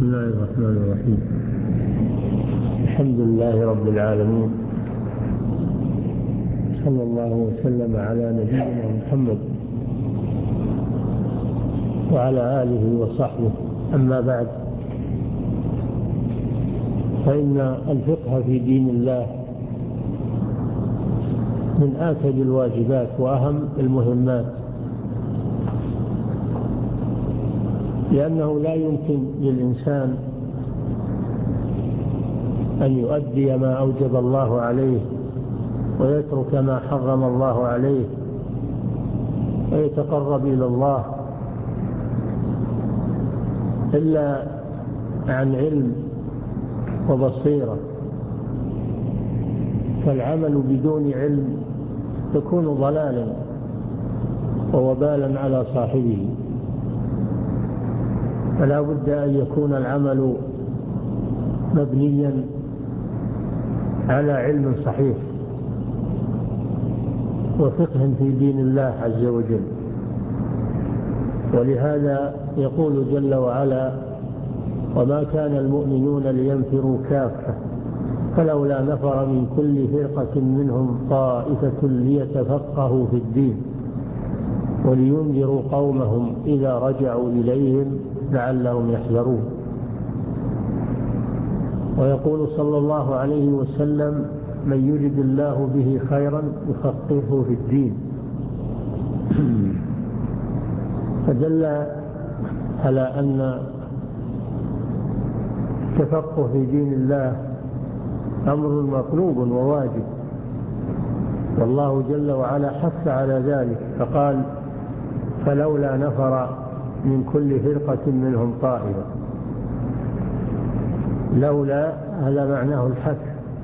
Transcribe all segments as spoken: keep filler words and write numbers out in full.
الله الرحمن الرحيم. الحمد لله رب العالمين، صلى الله وسلم على نبينا محمد وعلى آله وصحبه. أما بعد، فإن الفقه في دين الله من آكد الواجبات وأهم المهمات، لأنه لا يمكن للإنسان أن يؤدي ما أوجب الله عليه ويترك ما حرم الله عليه ويتقرب إلى الله إلا عن علم وبصيرة. فالعمل بدون علم يكون ضلالا ووبالا على صاحبه، فلا بد أن يكون العمل مبنيا على علم صحيح وفقه في دين الله عز وجل. ولهذا يقول جل وعلا: وما كان المؤمنون لينفروا كافة فلولا نفر من كل فرقة منهم طائفة ليتفقهوا في الدين ولينذروا قومهم إذا رجعوا إليهم لعلهم يحذرون. ويقول صلى الله عليه وسلم: من يرد الله به خيرا يفقهه في الدين. فدل على أن التفقه في دين الله أمر مطلوب وواجب، والله جل وعلا حث على ذلك فقال: فلولا نفر من كل فرقة منهم طائفة. لولا هذا معناه الحث.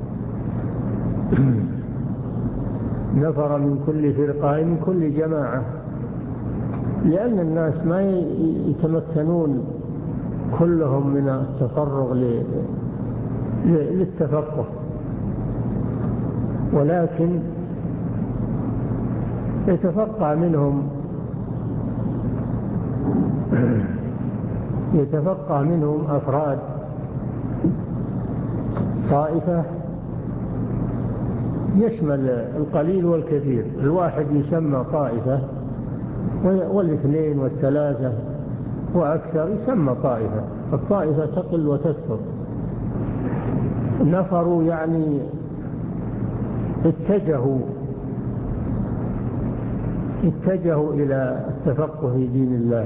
نفر من كل فرقة من كل جماعة، لأن الناس ما يتمكنون كلهم من التفرغ للتفقه، ولكن يتفقه منهم يتفقه منهم أفراد طائفة يشمل القليل والكثير. الواحد يسمى طائفة، والاثنين والثلاثة وأكثر يسمى طائفة. الطائفة تقل وتكثر. نفروا يعني اتجهوا اتجهوا إلى التفقه في دين الله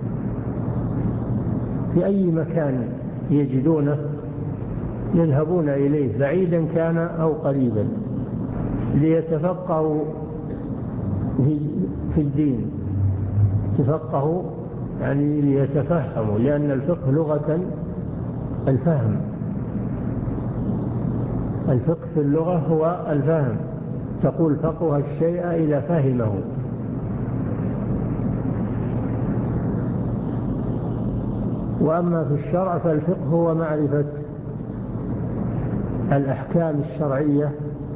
في أي مكان يجدونه يذهبون إليه، بعيدا كان أو قريبا، ليتفقهوا في الدين. تفقهوا يعني ليتفهموا، لأن الفقه لغة الفهم. الفقه في اللغة هو الفهم. تقول فقه الشيء إذا فهمه. وأما في الشرع فالفقه هو معرفة الأحكام الشرعية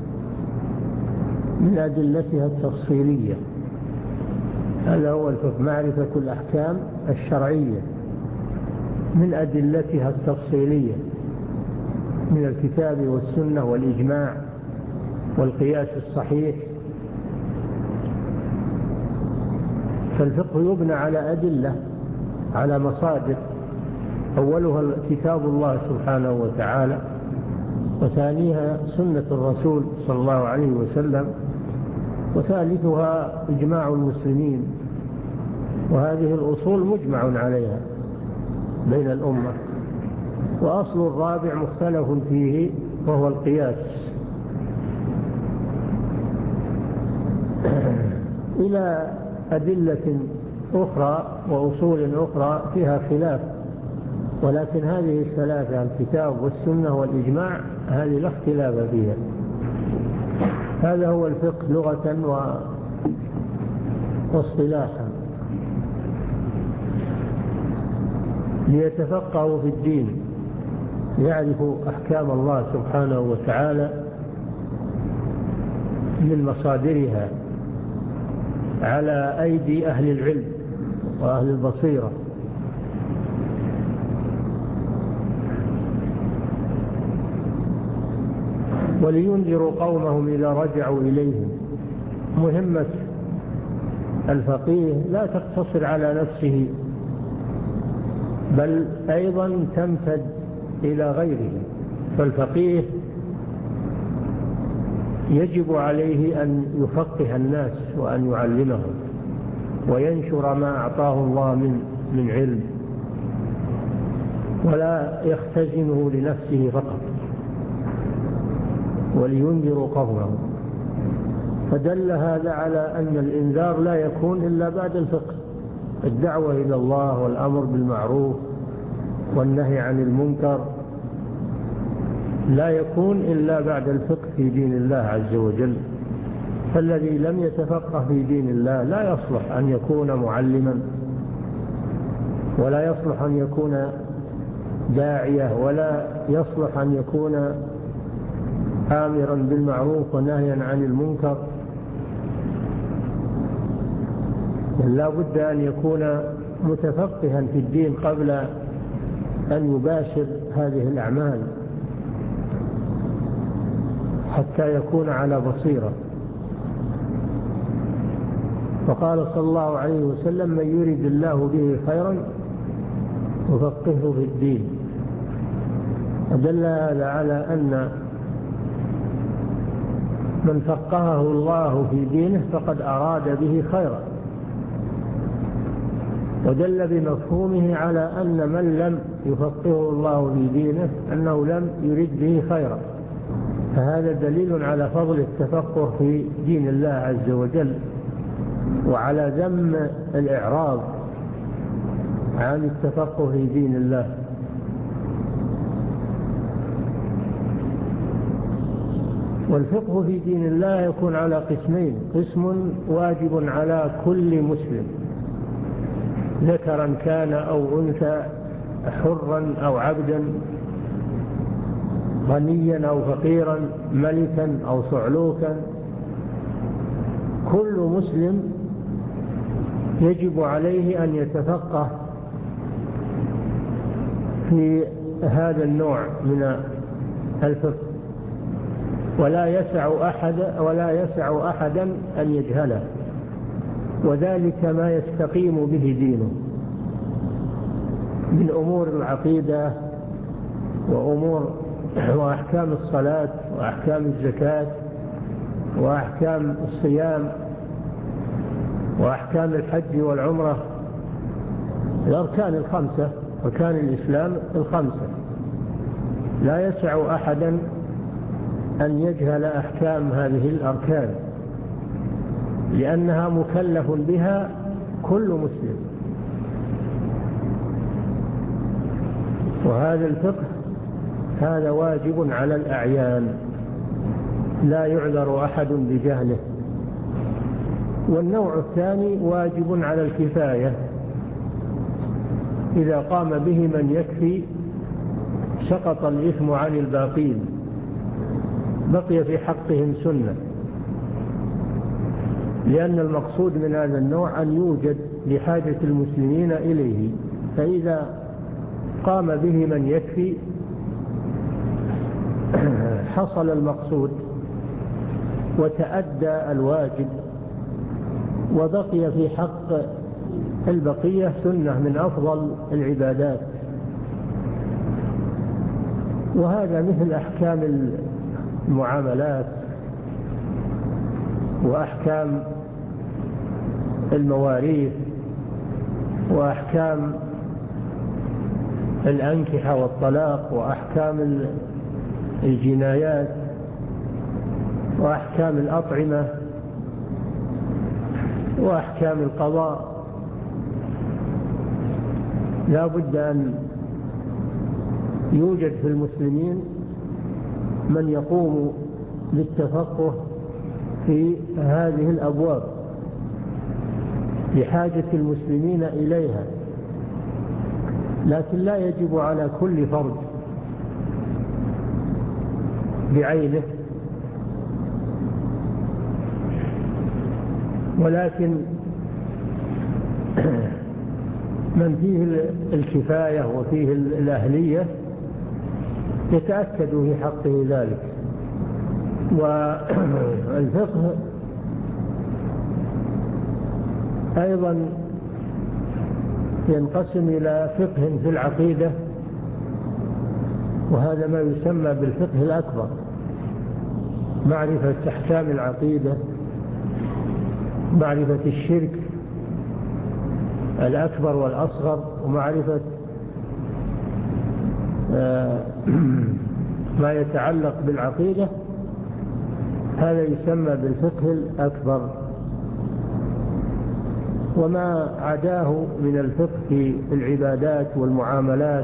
من أدلتها التفصيلية. هذا هو الفقه، معرفة الأحكام الشرعية من أدلتها التفصيلية من الكتاب والسنة والإجماع والقياس الصحيح. فالفقه يبنى على أدلة، على مصادر، أولها كتاب الله سبحانه وتعالى، وثانيها سنة الرسول صلى الله عليه وسلم، وثالثها إجماع المسلمين. وهذه الأصول مجمع عليها بين الأمة. وأصل الرابع مختلف فيه وهو القياس. إلى أدلة أخرى وأصول أخرى فيها خلاف، ولكن هذه الثلاثة الكتاب والسنة والإجماع هذه لا اختلاف فيها. هذا هو الفقه لغة واصطلاحا. ليتفقهوا في الدين، يعرفوا أحكام الله سبحانه وتعالى من مصادرها على أيدي أهل العلم وأهل البصيرة. ولينذروا قومهم إذا رجعوا إليهم. مهمة الفقيه لا تقتصر على نفسه، بل أيضا تمتد إلى غيره. فالفقيه يجب عليه أن يفقه الناس وأن يعلمهم وينشر ما أعطاه الله من من علم، ولا يختزنه لنفسه فقط. ولينذروا قومهم، فدل هذا على أن الإنذار لا يكون إلا بعد الفقه. الدعوة إلى الله والأمر بالمعروف والنهي عن المنكر لا يكون إلا بعد الفقه في دين الله عز وجل. فالذي لم يتفقه في دين الله لا يصلح أن يكون معلما، ولا يصلح أن يكون داعية، ولا يصلح أن يكون آمرا بالمعروف ونهيا عن المنكر. لا بد أن يكون متفقها في الدين قبل أن يباشر هذه الأعمال حتى يكون على بصيرة. وقال صلى الله عليه وسلم: من يريد الله به خيرا يفقهه في الدين. ودل هذا على أن من فقهه الله في دينه فقد أراد به خيرا، ودل بمفهومه على أن من لم يفقهه الله في دينه أنه لم يرد به خيرا. فهذا دليل على فضل التفقه في دين الله عز وجل، وعلى ذم الإعراض عن التفقه في دين الله. والفقه في دين الله يكون على قسمين: قسم واجب على كل مسلم ذكرا كان أو أنثى، حرا أو عبدا، غنيا أو فقيرا، ملكا أو صعلوكا. كل مسلم يجب عليه أن يتفقه في هذا النوع من الفقه، ولا يسع أحد ولا يسع أحدا أن يجهله، وذلك ما يستقيم به دينه من أمور العقيدة وأمور وأحكام الصلاة وأحكام الزكاة وأحكام الصيام وأحكام الحج والعمرة، الأركان الخمسة، أركان الإسلام الخمسة. لا يسع أحدا أن يجهل أحكام هذه الأركان، لأنها مكلف بها كل مسلم. وهذا الفقه هذا واجب على الأعيان، لا يعذر أحد بجهله. والنوع الثاني واجب على الكفاية، إذا قام به من يكفي سقط الإثم عن الباقين، بقي في حقهم سنة. لأن المقصود من هذا النوع أن يوجد لحاجة المسلمين إليه، فإذا قام به من يكفي حصل المقصود وتأدى الواجب، وبقي في حق البقية سنة من أفضل العبادات. وهذا مثل أحكام المعاملات وأحكام المواريث وأحكام الأنكحة والطلاق وأحكام الجنايات وأحكام الأطعمة وأحكام القضاء. لا بد أن يوجد في المسلمين من يقوم بالتفقه في هذه الأبواب لحاجة المسلمين إليها، لكن لا يجب على كل فرد بعينه، ولكن من فيه الكفاية وفيه الأهلية يتأكد في حقه ذلك. والفقه أيضا ينقسم إلى فقه في العقيدة، وهذا ما يسمى بالفقه الأكبر، معرفة أحكام العقيدة، معرفة الشرك الأكبر والأصغر، ومعرفة ما يتعلق بالعقيدة، هذا يسمى بالفقه الأكبر. وما عداه من الفقه في العبادات والمعاملات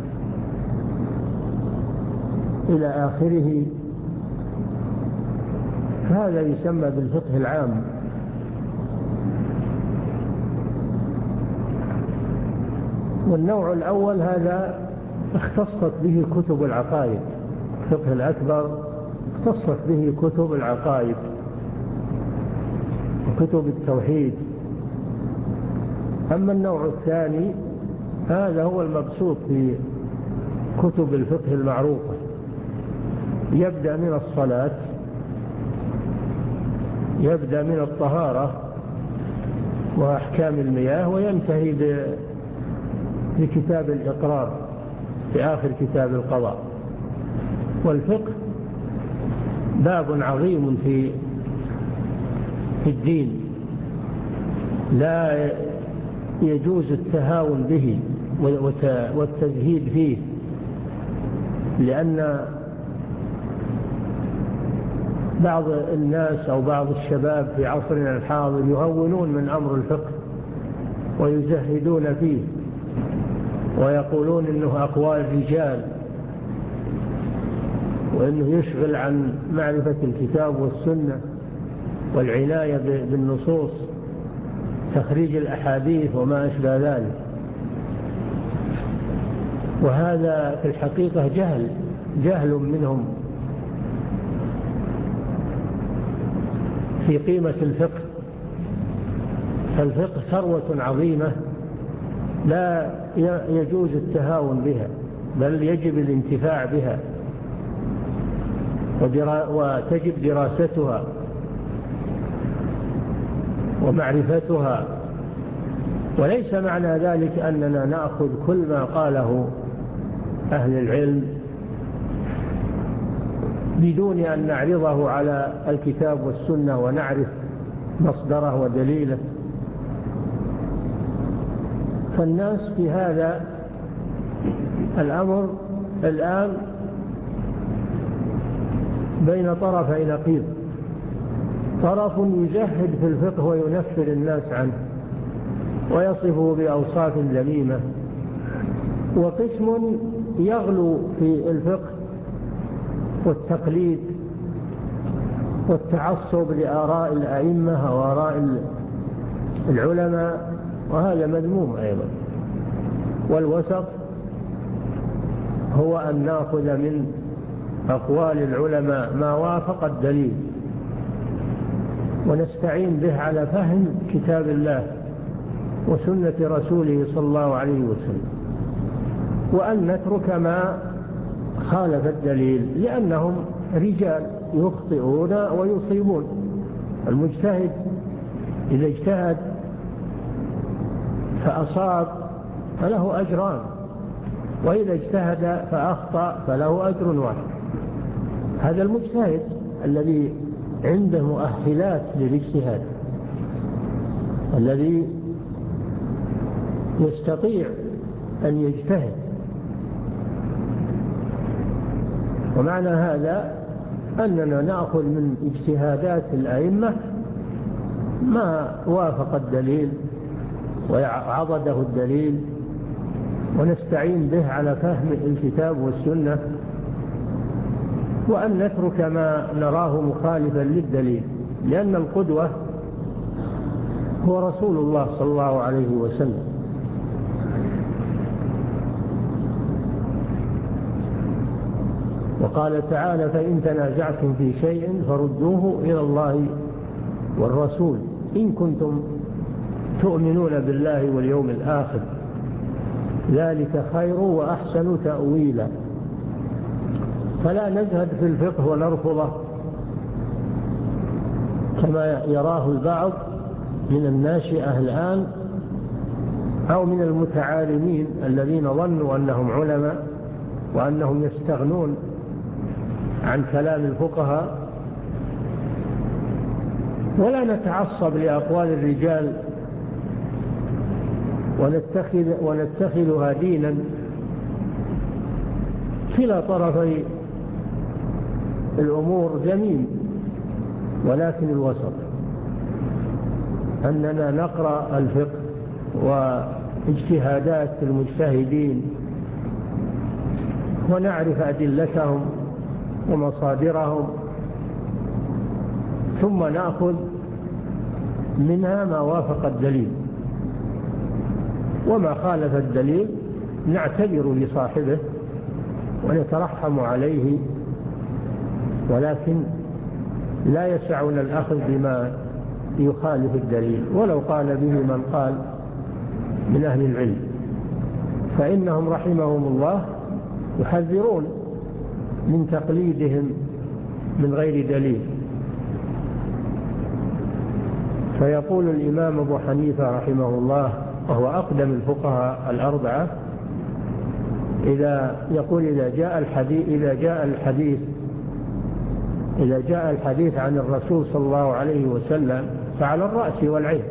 إلى آخره هذا يسمى بالفقه العام. والنوع الأول هذا اختصت به كتب العقائد، الفقه الأكبر اختصت به كتب العقائد وكتب التوحيد. أما النوع الثاني هذا هو المبسوط في كتب الفقه المعروفة، يبدأ من الصلاة، يبدأ من الطهارة وأحكام المياه، وينتهي بكتاب الإقرار في آخر كتاب القضاء. والفقه باب عظيم في في الدين، لا يجوز التهاون به والتزهيد فيه، لأن بعض الناس أو بعض الشباب في عصرنا الحاضر يهونون من أمر الفقه ويزهدون فيه ويقولون إنه أقوال رجال، وإنه يشغل عن معرفة الكتاب والسنة والعناية بالنصوص، تخريج الأحاديث وما أشبه ذلك. وهذا في الحقيقة جهل جهل منهم في قيمة الفقه. فالفقه ثروة عظيمة لا يجوز التهاون بها، بل يجب الانتفاع بها وتجب دراستها ومعرفتها. وليس معنى ذلك أننا نأخذ كل ما قاله أهل العلم بدون أن نعرضه على الكتاب والسنة ونعرف مصدره ودليله. فالناس في هذا الأمر الآن بين طرفي نقيض، طرف يزهد في الفقه وينفر الناس عنه ويصفه بأوصاف ذميمة، وقسم يغلو في الفقه والتقليد والتعصب لآراء الأئمة وآراء العلماء، وهذا مذموم أيضا. والوسط هو أن نأخذ من أقوال العلماء ما وافق الدليل ونستعين به على فهم كتاب الله وسنة رسوله صلى الله عليه وسلم، وأن نترك ما خالف الدليل، لأنهم رجال يخطئون ويصيبون. المجتهد إذا اجتهد فأصاب فله أجران، وإذا اجتهد فأخطأ فله أجر واحد. هذا المجتهد الذي عنده مؤهلات للاجتهاد، الذي يستطيع أن يجتهد. ومعنى هذا أننا نأخذ من اجتهادات الأئمة ما وافق الدليل وعضده الدليل، ونستعين به على فهم الكتاب والسنة، وأن نترك ما نراه مخالفا للدليل، لأن القدوة هو رسول الله صلى الله عليه وسلم. وقال تعالى: فإن تنازعتم في شيء فردوه إلى الله والرسول إن كنتم تؤمنون بالله واليوم الآخر ذلك خير وأحسن تأويلا. فلا نزهد في الفقه ونرفضه كما يراه البعض من الناشئة الآن أو من المتعالمين الذين ظنوا أنهم علماء وأنهم يستغنون عن كلام الفقهاء. ولا نتعصب لأقوال الرجال ونتخذ ونتخذها دينا. كلا طرفي الأمور جميل، ولكن الوسط أننا نقرأ الفقه واجتهادات المجتهدين ونعرف أدلتهم ومصادرهم، ثم نأخذ منها ما وافق الدليل، وما خالف الدليل نعتذر لصاحبه ونترحم عليه، ولكن لا يسعنا الأخذ بما يخالف الدليل ولو قال به من قال من أهل العلم، فإنهم رحمهم الله يحذرون من تقليدهم من غير دليل. فيقول الإمام أبو حنيفة رحمه الله وهو أقدم الفقهاء الأربعة، إذا يقول إذا جاء الحديث إذا جاء الحديث إذا جاء الحديث عن الرسول صلى الله عليه وسلم فعلى الرأس والعين،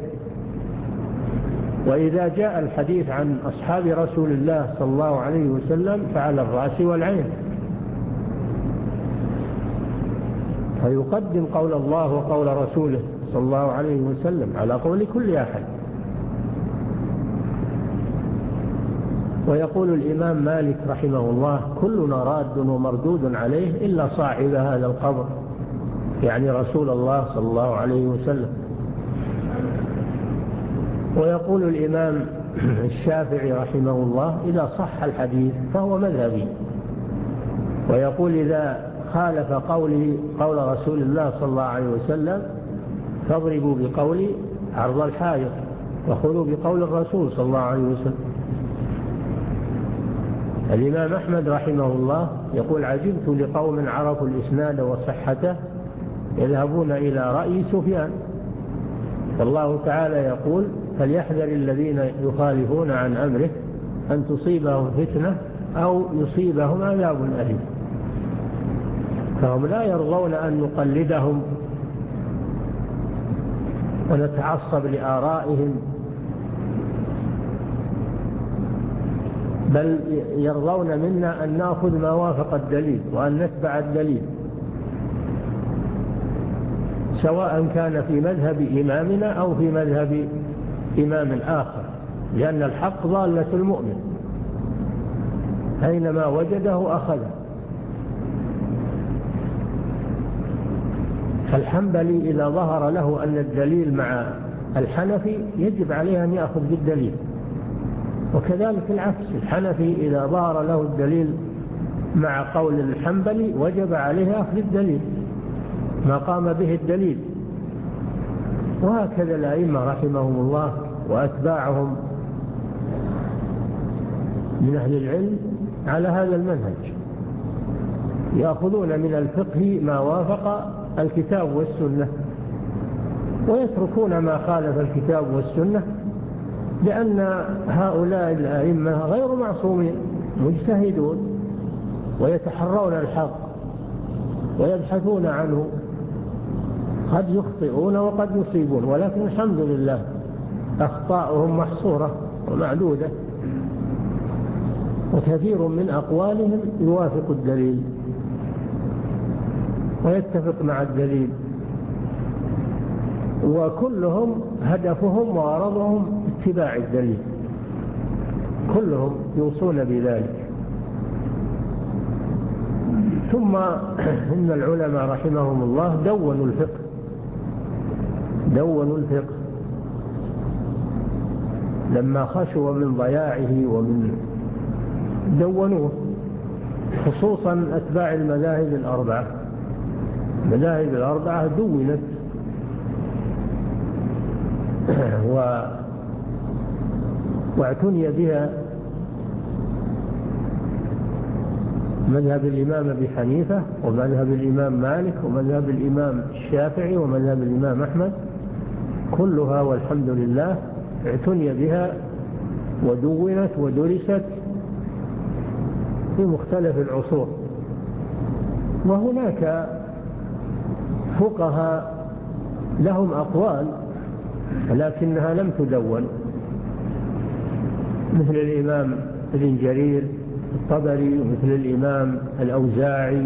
وإذا جاء الحديث عن أصحاب رسول الله صلى الله عليه وسلم فعلى الرأس والعين. فيقدم قول الله وقول رسوله صلى الله عليه وسلم على قول كل أحد. ويقول الإمام مالك رحمه الله كلنا راد ومردود عليه إلا صاحب هذا القبر، يعني رسول الله صلى الله عليه وسلم. ويقول الإمام الشافعي رحمه الله إذا صح الحديث فهو مذهبي. ويقول إذا خالف قولي قول رسول الله صلى الله عليه وسلم فاضربوا بقولي عرض الحائط وخذوا بقول الرسول صلى الله عليه وسلم. الإمام أحمد رحمه الله يقول عجبت لقوم عرفوا الإسناد وصحته يذهبون إلى رأي سفيان، والله تعالى يقول فليحذر الذين يخالفون عن أمره أن تصيبهم فتنة أو يصيبهم عذاب أليم. فهم لا يرضون أن نقلدهم ونتعصب لآرائهم، بل يرضون منا أن نأخذ ما وافق الدليل وأن نتبع الدليل، سواء كان في مذهب إمامنا أو في مذهب إمام آخر، لأن الحق ضالة المؤمن أينما وجده أخذه. فالحنبلي إذا ظهر له أن الدليل مع الحنفي يجب عليه أن يأخذ بالدليل، وكذلك العكس، الحنفي إذا ظهر له الدليل مع قول الحنبلي وجب عليه أخذ الدليل ما قام به الدليل. وهكذا الأئمة رحمهم الله وأتباعهم من أهل العلم على هذا المنهج، يأخذون من الفقه ما وافق الكتاب والسنة ويتركون ما خالف الكتاب والسنة، لأن هؤلاء الأئمة غير معصومين، مجتهدون ويتحرون الحق ويبحثون عنه، قد يخطئون وقد يصيبون، ولكن الحمد لله أخطاؤهم محصورة ومعدودة، وكثير من أقوالهم يوافق الدليل ويتفق مع الدليل، وكلهم هدفهم وغرضهم اتباع الدليل، كلهم يوصون بذلك. ثم إن العلماء رحمهم الله دونوا الفقه دونوا الفقه لما خشوا من ضياعه ومن دونوه، خصوصا أتباع المذاهب الأربعة. المذاهب الأربعة دونت و... واعتني بها مذهب الإمام أبي حنيفة ومذهب الإمام مالك ومذهب الإمام الشافعي ومذهب الإمام أحمد، كلها والحمد لله اعتني بها ودونت ودرست في مختلف العصور. وهناك فقهاء لهم أقوال لكنها لم تدون، مثل الإمام ابن جرير الطبري ومثل الإمام الأوزاعي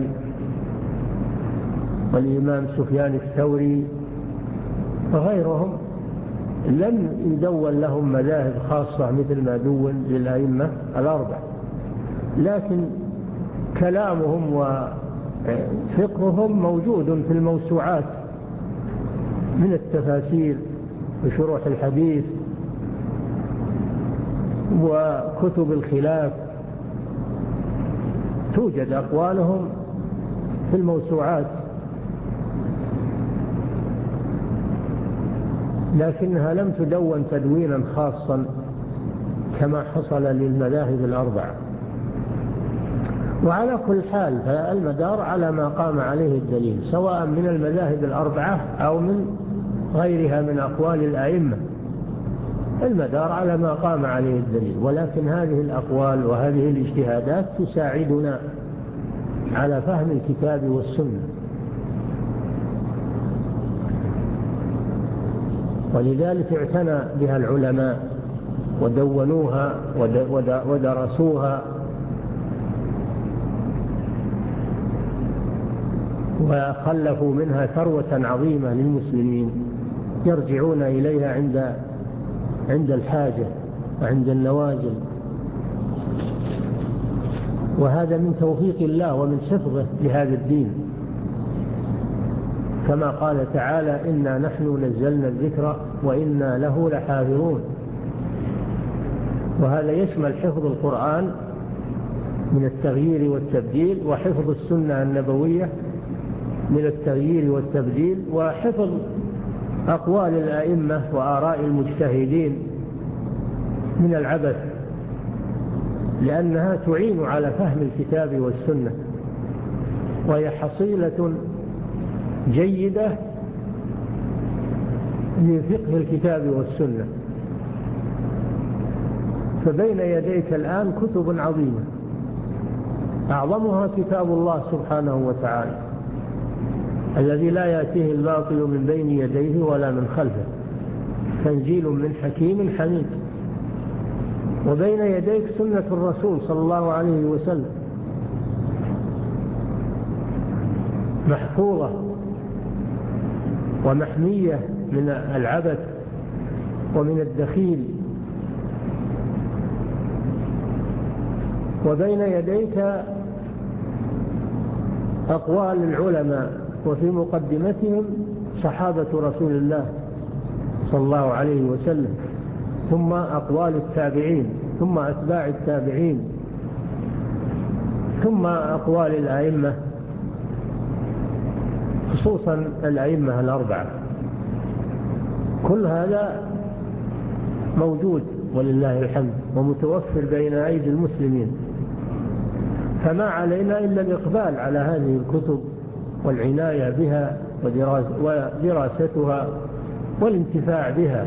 والإمام سفيان الثوري وغيرهم، لم يدون لهم مذاهب خاصة مثل ما دون للأئمة الأربعة، لكن كلامهم وفقههم موجود في الموسوعات من التفاسير وشروح الحديث وكتب الخلاف، توجد أقوالهم في الموسوعات، لكنها لم تدون تدوينا خاصا كما حصل للمذاهب الأربعة. وعلى كل حال فالمدار على ما قام عليه الدليل، سواء من المذاهب الأربعة أو من غيرها من أقوال الأئمة، المدار على ما قام عليه الدليل. ولكن هذه الأقوال وهذه الاجتهادات تساعدنا على فهم الكتاب والسنة، ولذلك اعتنى بها العلماء ودونوها ودرسوها وخلفوا منها ثروة عظيمة للمسلمين يرجعون إليها عند عند الحاجة وعند النوازل. وهذا من توفيق الله ومن حفظه لهذا الدين، كما قال تعالى: إنا نحن نزلنا الذكر وإنا له لحافظون. وهذا يشمل حفظ القرآن من التغيير والتبديل، وحفظ السنة النبوية من التغيير والتبديل، وحفظ أقوال الأئمة وآراء المجتهدين من العبث، لأنها تعين على فهم الكتاب والسنة، وهي حصيلة جيدة لفقه الكتاب والسنة. فبين يديك الآن كتب عظيمة، أعظمها كتاب الله سبحانه وتعالى الذي لا يأتيه الباطل من بين يديه ولا من خلفه، تنزيل من حكيم حميد. وبين يديك سنة الرسول صلى الله عليه وسلم محفوظة ومحمية من العبث ومن الدخيل. وبين يديك أقوال العلماء، وفي مقدمتهم صحابة رسول الله صلى الله عليه وسلم، ثم أقوال التابعين، ثم أتباع التابعين، ثم أقوال الأئمة، خصوصا الأئمة الأربعة. كل هذا موجود ولله الحمد ومتوفر بين أيدي المسلمين، فما علينا إلا الإقبال على هذه الكتب والعناية بها ودراستها والانتفاع بها،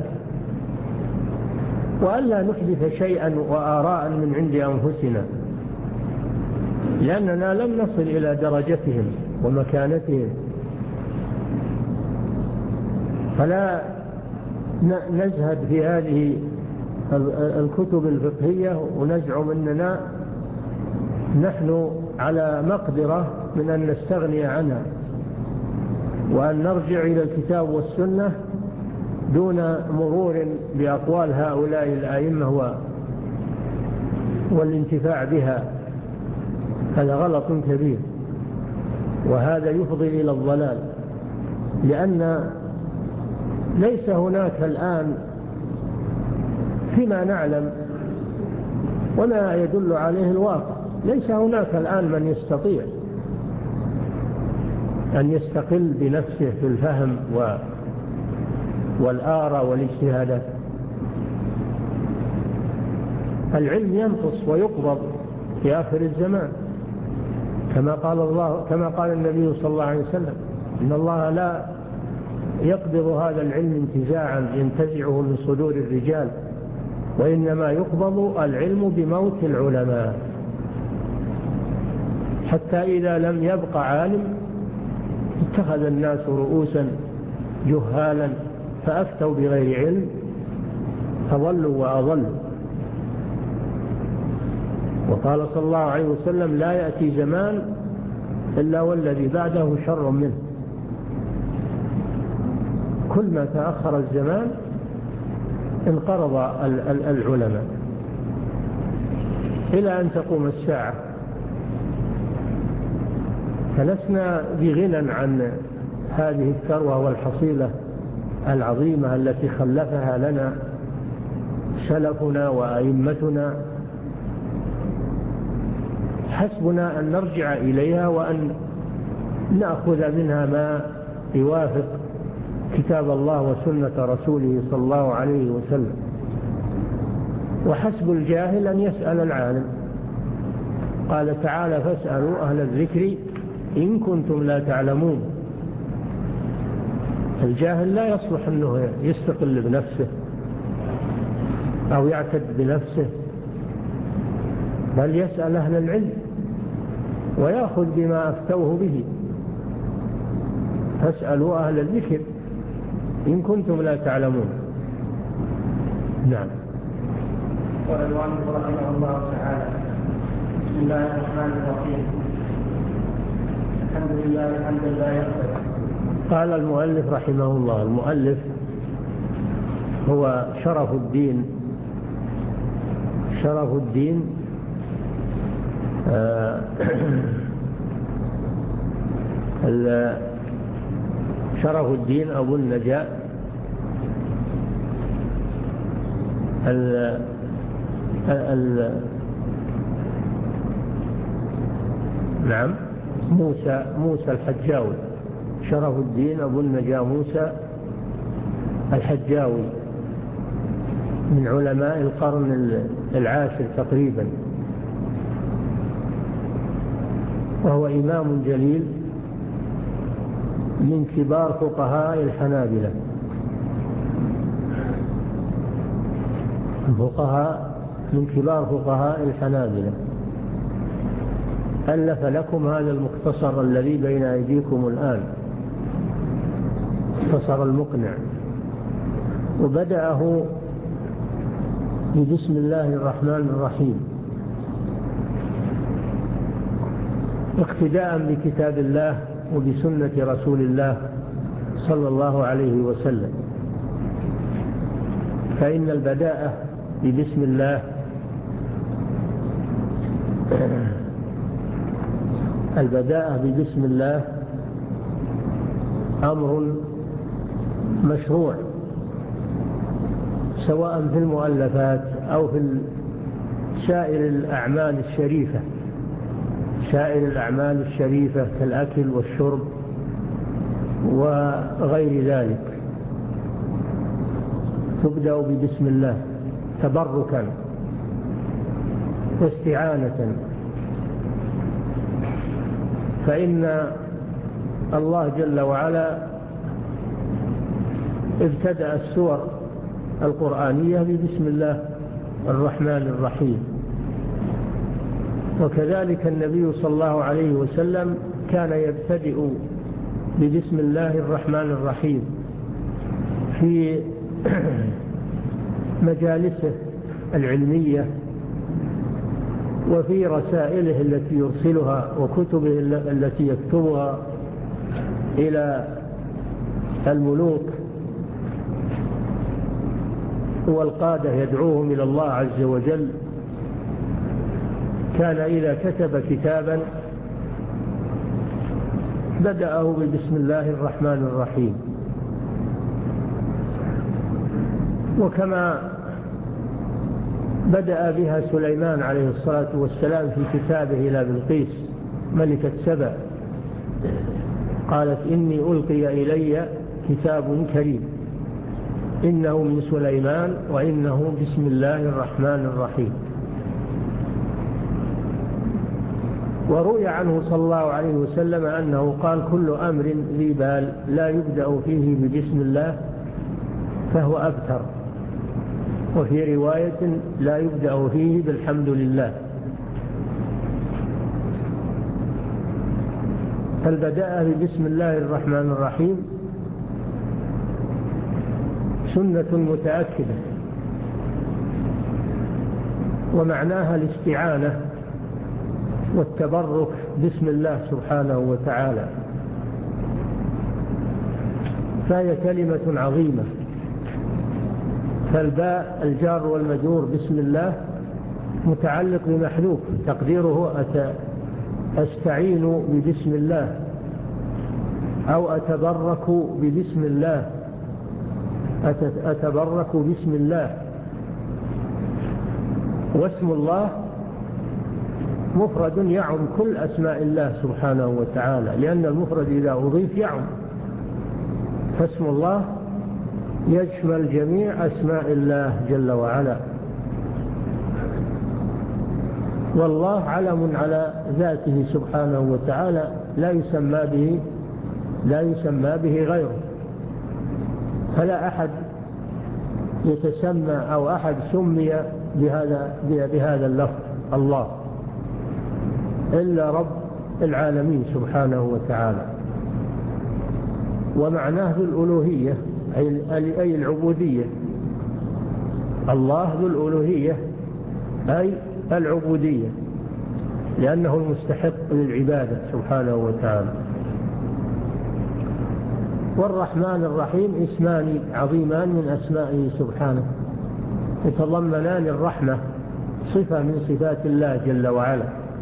وألا نحدث شيئا وآراء من عند أنفسنا، لأننا لم نصل إلى درجتهم ومكانتهم. فلا نزهد في هذه الكتب الفقهية ونزعم أننا نحن على مقدرة من أن نستغني عنها، وأن نرجع إلى الكتاب والسنة دون مرور بأقوال هؤلاء الأئمة والانتفاع بها. هذا غلط كبير، وهذا يفضي إلى الضلال، لأن ليس هناك الآن فيما نعلم وما يدل عليه الواقع، ليس هناك الآن من يستطيع أن يستقل بنفسه في الفهم والآراء والاجتهادات. العلم ينقص ويقبض في آخر الزمان، كما قال الله كما قال النبي صلى الله عليه وسلم إن الله لا يقبض هذا العلم انتزاعا ينتزعه من صدور الرجال، وإنما يقبض العلم بموت العلماء، حتى إذا لم يبق عالم اتخذ الناس رؤوسا جهالا فأفتوا بغير علم فضلوا وأضلوا. وقال صلى الله عليه وسلم لا يأتي زمان إلا والذي بعده شر منه. كل ما تأخر الزمان انقرض العلماء إلى أن تقوم الساعة. فلسنا بغنى عن هذه الثروة والحصيلة العظيمة التي خلفها لنا سلفنا وأئمتنا. حسبنا أن نرجع إليها وأن نأخذ منها ما يوافق كتاب الله وسنة رسوله صلى الله عليه وسلم. وحسب الجاهل أن يسأل العالم. قال تعالى فاسألوا أهل الذكر إن كنتم لا تعلمون. الجاهل لا يصلح أنه يستقل بنفسه أو يعتد بنفسه، بل يسأل أهل العلم ويأخذ بما أفتوه به. فاسألوا أهل الذكر إن كنتم لا تعلمون. نعم. قال المؤلف رحمه الله تعالى بسم الله الرحمن الرحيم الحمد لله حمدا لا يحصى. قال المؤلف رحمه الله، المؤلف هو شرف الدين شرف الدين آه شرف الدين أبو النجاء ال ال نعم موسى موسى الحجاوي. شرف الدين أبو النجاء موسى الحجاوي من علماء القرن العاشر تقريبا، وهو إمام جليل من كبار فقهاء الحنابلة. فقهاء من كبار فقهاء الحنابلة. ألف لكم هذا المختصر الذي بين أيديكم الآن، مختصر المقنع، وبدأه بسم الله الرحمن الرحيم اقتداء بكتاب الله وبسنة رسول الله صلى الله عليه وسلم. فإن البداءة ببسم الله البداءة ببسم الله أمر مشروع، سواء في المؤلفات أو في سائر الأعمال الشريفة سائر الأعمال الشريفة كالأكل والشرب وغير ذلك، تبدأ ببسم الله تبركا واستعانة. فإن الله جل وعلا ابتدأ السور القرآنية ببسم الله الرحمن الرحيم، وكذلك النبي صلى الله عليه وسلم كان يبتدئ ببسم الله الرحمن الرحيم في مجالسه العلمية وفي رسائله التي يرسلها وكتبه التي يكتبها إلى الملوك والقادة يدعوهم إلى الله عز وجل. كان إذا كتب كتابا بدأه ببسم الله الرحمن الرحيم. وكما بدأ بها سليمان عليه الصلاة والسلام في كتابه إلى بلقيس ملكة سبأ، قالت إني ألقي إلي كتاب كريم إنه من سليمان وإنه بسم الله الرحمن الرحيم. وروي عنه صلى الله عليه وسلم أنه قال كل أمر ذي بال لا يبدأ فيه ببسم الله فهو أبتر، وفي رواية لا يبدأ فيه بالحمد لله. فالبداء ببسم الله الرحمن الرحيم سنة متأكدة، ومعناها الاستعانة والتبرك بسم الله سبحانه وتعالى، فهي كلمة عظيمة. فالباء الجار والمجرور بسم الله متعلق بمحذوف تقديره أستعين ببسم الله أو أتبرك ببسم الله، أتبرك بسم الله. واسم الله مفرد يعم كل أسماء الله سبحانه وتعالى، لأن المفرد إذا أضيف يعم، فاسم الله يشمل جميع أسماء الله جل وعلا. والله علم على ذاته سبحانه وتعالى لا يسمى به لا يسمى به غيره، فلا أحد يتسمى أو أحد سمي بهذا بهذا اللفظ الله إلا رب العالمين سبحانه وتعالى. ومعناه ذو الألوهية أي العبودية. الله ذو الألوهية أي العبودية، لأنه المستحق للعبادة سبحانه وتعالى. والرحمن الرحيم اسمان عظيمان من أسمائه سبحانه، يتضمنان الرحمة صفة من صفات الله جل وعلا.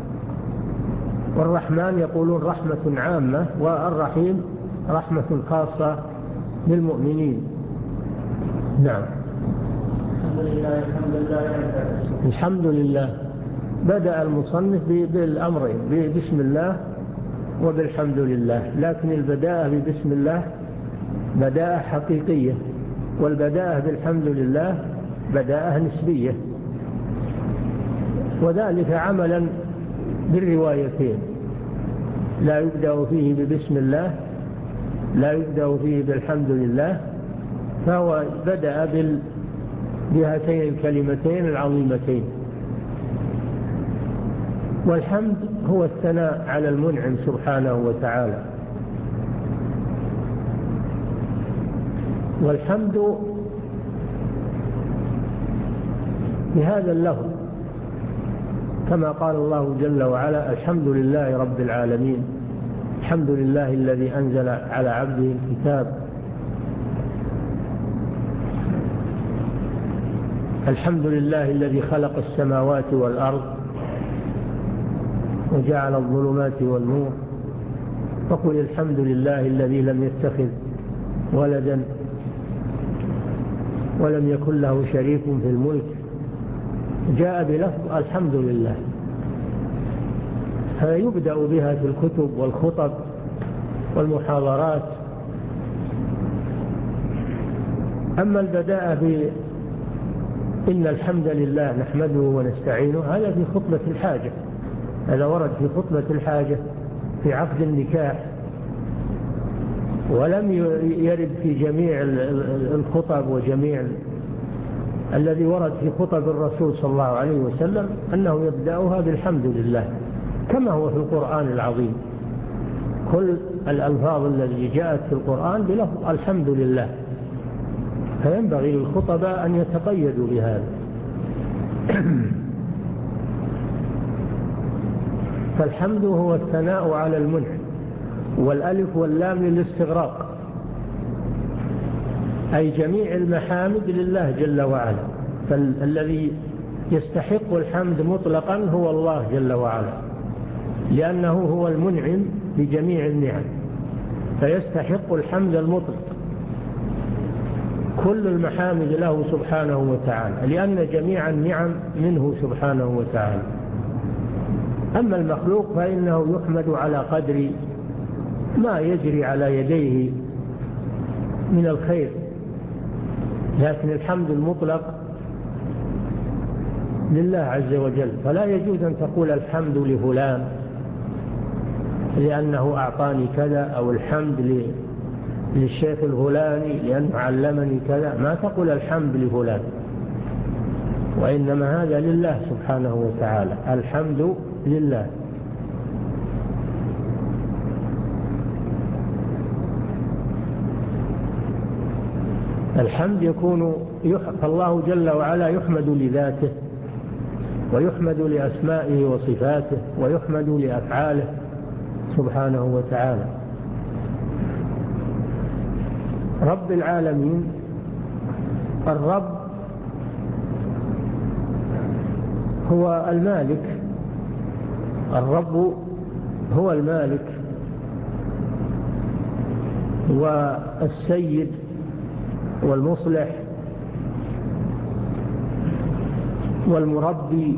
والرحمن يقولون رحمة عامة، والرحيم رحمة خاصة بالمؤمنين. نعم. الحمد لله الحمد لله الحمد لله. بدأ المصنف بالأمرين بسم الله وبالحمد لله، لكن البداءة ببسم الله بداءة حقيقية، والبداءة بالحمد لله بداءة نسبية، وذلك عملا بالروايتين. لا يبدأ فيه ببسم الله، لا يبدأ فيه بالحمد لله، فهو بدأ بهاتين الكلمتين العظيمتين. والحمد هو الثناء على المنعم سبحانه وتعالى. والحمد بهذا اللفظ كما قال الله جل وعلا الحمد لله رب العالمين، الحمد لله الذي أنزل على عبده الكتاب، الحمد لله الذي خلق السماوات والأرض وجعل الظلمات والنور، فقل الحمد لله الذي لم يتخذ ولدا ولم يكن له شريك في الملك. جاء بلفظ الحمد لله، فيبدأ بها في الكتب والخطب والمحاضرات. أما البداء إن الحمد لله نحمده ونستعينه، هذا في خطبة الحاجة، هذا ورد في خطبة الحاجة في عقد النكاح، ولم يرد في جميع الخطب وجميع الذي ورد في خطب الرسول صلى الله عليه وسلم أنه يبدأها بالحمد لله، كما هو في القرآن العظيم. كل الألفاظ التي جاءت في القرآن بلفظ الحمد لله، فينبغي للخطباء أن يتقيدوا بهذا. فالحمد هو الثناء على المنعم، والألف واللام للاستغراق، أي جميع المحامد لله جل وعلا. فالذي يستحق الحمد مطلقا هو الله جل وعلا، لأنه هو المنعم بجميع النعم، فيستحق الحمد المطلق. كل المحامد له سبحانه وتعالى، لأن جميع النعم منه سبحانه وتعالى. أما المخلوق فإنه يحمد على قدر ما يجري على يديه من الخير، لكن الحمد المطلق لله عز وجل، فلا يجوز أن تقول الحمد لفلان لأنه أعطاني كذا، أو الحمد للشيخ الفلاني لأنه علمني كذا. ما تقول الحمد لفلان، وإنما هذا لله سبحانه وتعالى، الحمد لله. الحمد يكون فالله جل وعلا يحمد لذاته، ويحمد لأسمائه وصفاته، ويحمد لأفعاله سبحانه وتعالى. رب العالمين، الرب هو المالك، الرب هو المالك والسيد والمصلح والمربي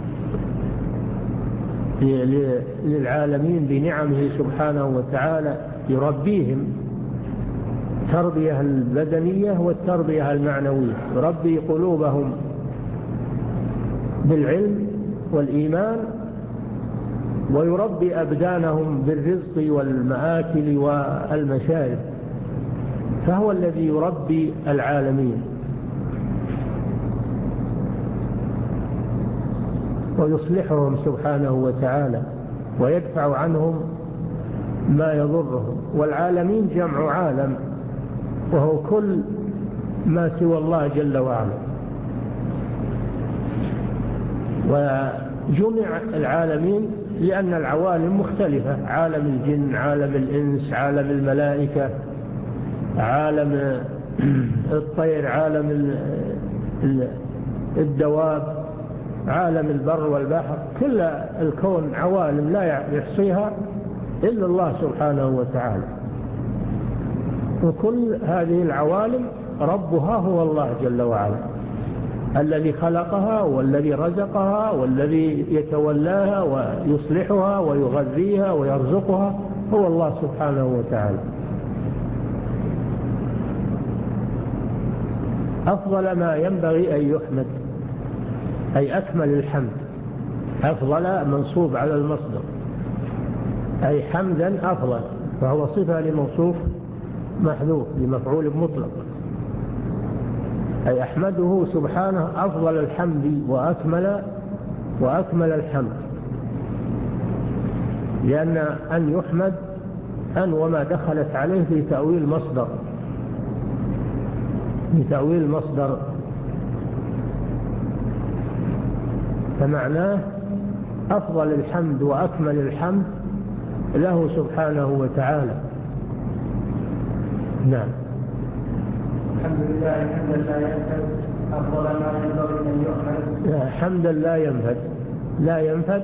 للعالمين بنعمه سبحانه وتعالى، يربيهم التربية البدنية والتربية المعنوية، يربي قلوبهم بالعلم والإيمان، ويربي أبدانهم بالرزق والمآكل والمشارب، فهو الذي يربي العالمين ويصلحهم سبحانه وتعالى، ويدفع عنهم ما يضرهم. والعالمين جمع عالم، وهو كل ما سوى الله جل وعلا. وجمع العالمين لأن العوالم مختلفة، عالم الجن، عالم الإنس، عالم الملائكة، عالم الطير، عالم الدواب، عالم البر والبحر. كل الكون عوالم لا يحصيها إلا الله سبحانه وتعالى، وكل هذه العوالم ربها هو الله جل وعلا، الذي خلقها والذي رزقها والذي يتولاها ويصلحها ويغذيها ويرزقها هو الله سبحانه وتعالى. أفضل ما ينبغي أن يحمد، أي أكمل الحمد. أفضل منصوب على المصدر، أي حمدا أفضل، فهو صفة لموصوف محذوف لمفعول مطلق، أي أحمده سبحانه أفضل الحمد وأكمل وأكمل الحمد، لأن أن يحمد أن وما دخلت عليه في تأويل مصدر، في تأويل مصدر، فمعناه أفضل الحمد وأكمل الحمد له سبحانه وتعالى. نعم. الحمد لله حمدا لا ينفد، أفضل ما ينبغي أن يحمد. حمدا لا ينفد، لا ينفد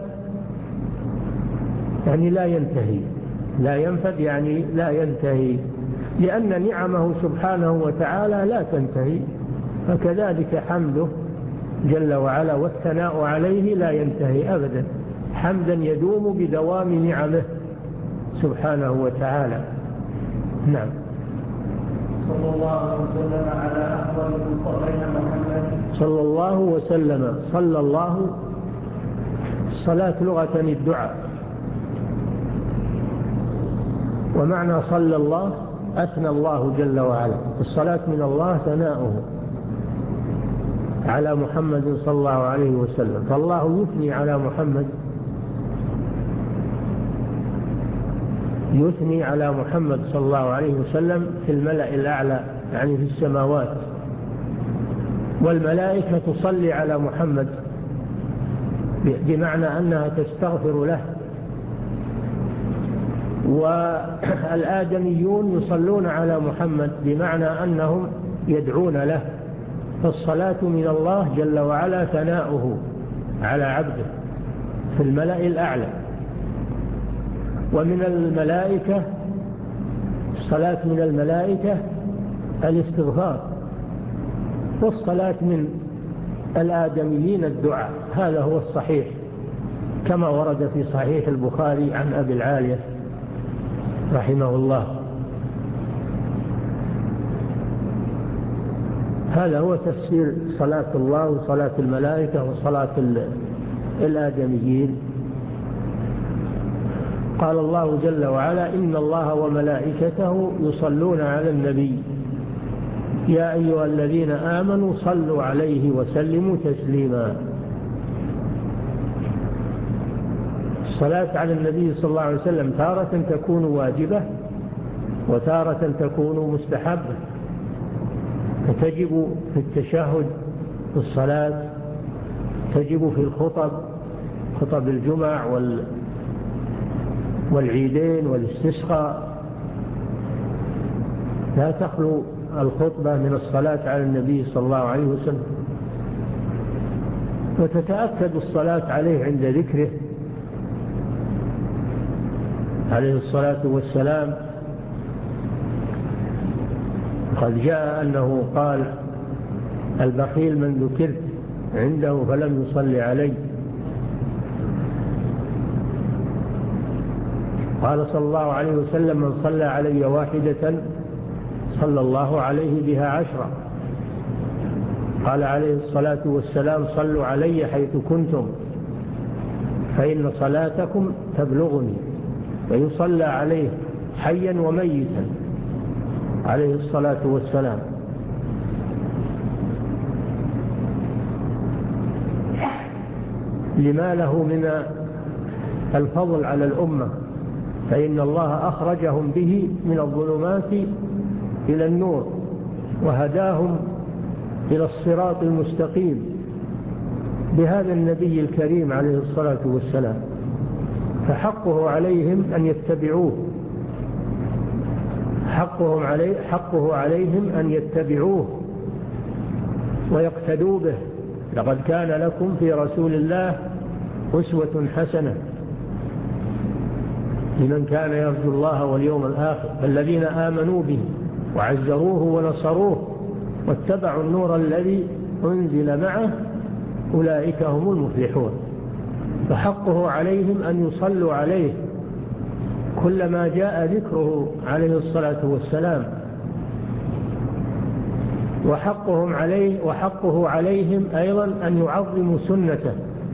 يعني لا ينتهي، لا ينفد يعني لا ينتهي، لأن نعمه سبحانه وتعالى لا تنتهي، فكذلك حمده جل وعلا والثناء عليه لا ينتهي أبدا، حمدا يدوم بدوام نعمه سبحانه وتعالى. نعم. صلى الله وسلم على أفضل المصطفين محمد. صلى الله وسلم، صلى الله، الصلاة لغة الدعاء، ومعنى صلى الله أثنى الله جل وعلا، الصلاة من الله ثناؤه على محمد صلى الله عليه وسلم، فالله يثني على محمد، يثني على محمد صلى الله عليه وسلم في الملأ الأعلى، يعني في السماوات، والملائكة تصلي على محمد بمعنى أنها تستغفر له، والآدميون يصلون على محمد بمعنى أنهم يدعون له، فالصلاة من الله جل وعلا ثناؤه على عبده في الملأ الأعلى. ومن الملائكة، الصلاة من الملائكة الاستغفار، والصلاة من الآدميين الدعاء، هذا هو الصحيح كما ورد في صحيح البخاري عن أبي العالية رحمه الله. هذا هو تفسير صلاة الله وصلاة الملائكة وصلاة الآدميين. قال الله جل وعلا: إن الله وملائكته يصلون على النبي يا أيها الذين آمنوا صلوا عليه وسلموا تسليما. الصلاة على النبي صلى الله عليه وسلم تارة تكون واجبة وتارة تكون مستحبة، فتجب في التشهد في الصلاة، تجب في الخطب، خطب الجمع والعيدين والاستسقاء، لا تخلو الخطبة من الصلاة على النبي صلى الله عليه وسلم. وتتأكد الصلاة عليه عند ذكره عليه الصلاة والسلام. قد جاء أنه قال: البخيل من ذكرت عنده فلم يصلي علي. قال صلى الله عليه وسلم: من صلى علي واحدة صلى الله عليه بها عشرة. قال عليه الصلاة والسلام: صلوا علي حيث كنتم فإن صلاتكم تبلغني. ويصلى عليه حيا وميتا عليه الصلاة والسلام. لما له من الفضل على الأمة، فإن الله أخرجهم به من الظلمات إلى النور وهداهم إلى الصراط المستقيم بهذا النبي الكريم عليه الصلاة والسلام. فحقه عليهم أن يتبعوه، حقهم علي حقه عليهم أن يتبعوه ويقتدوا به. لقد كان لكم في رسول الله أسوة حسنة لمن كان يرجو الله واليوم الآخر، فالذين آمنوا به وعزروه ونصروه واتبعوا النور الذي أنزل معه أولئك هم المفلحون. فحقه عليهم أن يصلوا عليه كلما جاء ذكره عليه الصلاة والسلام، وحقهم عليه وحقه عليهم أيضا أن يعظموا سنته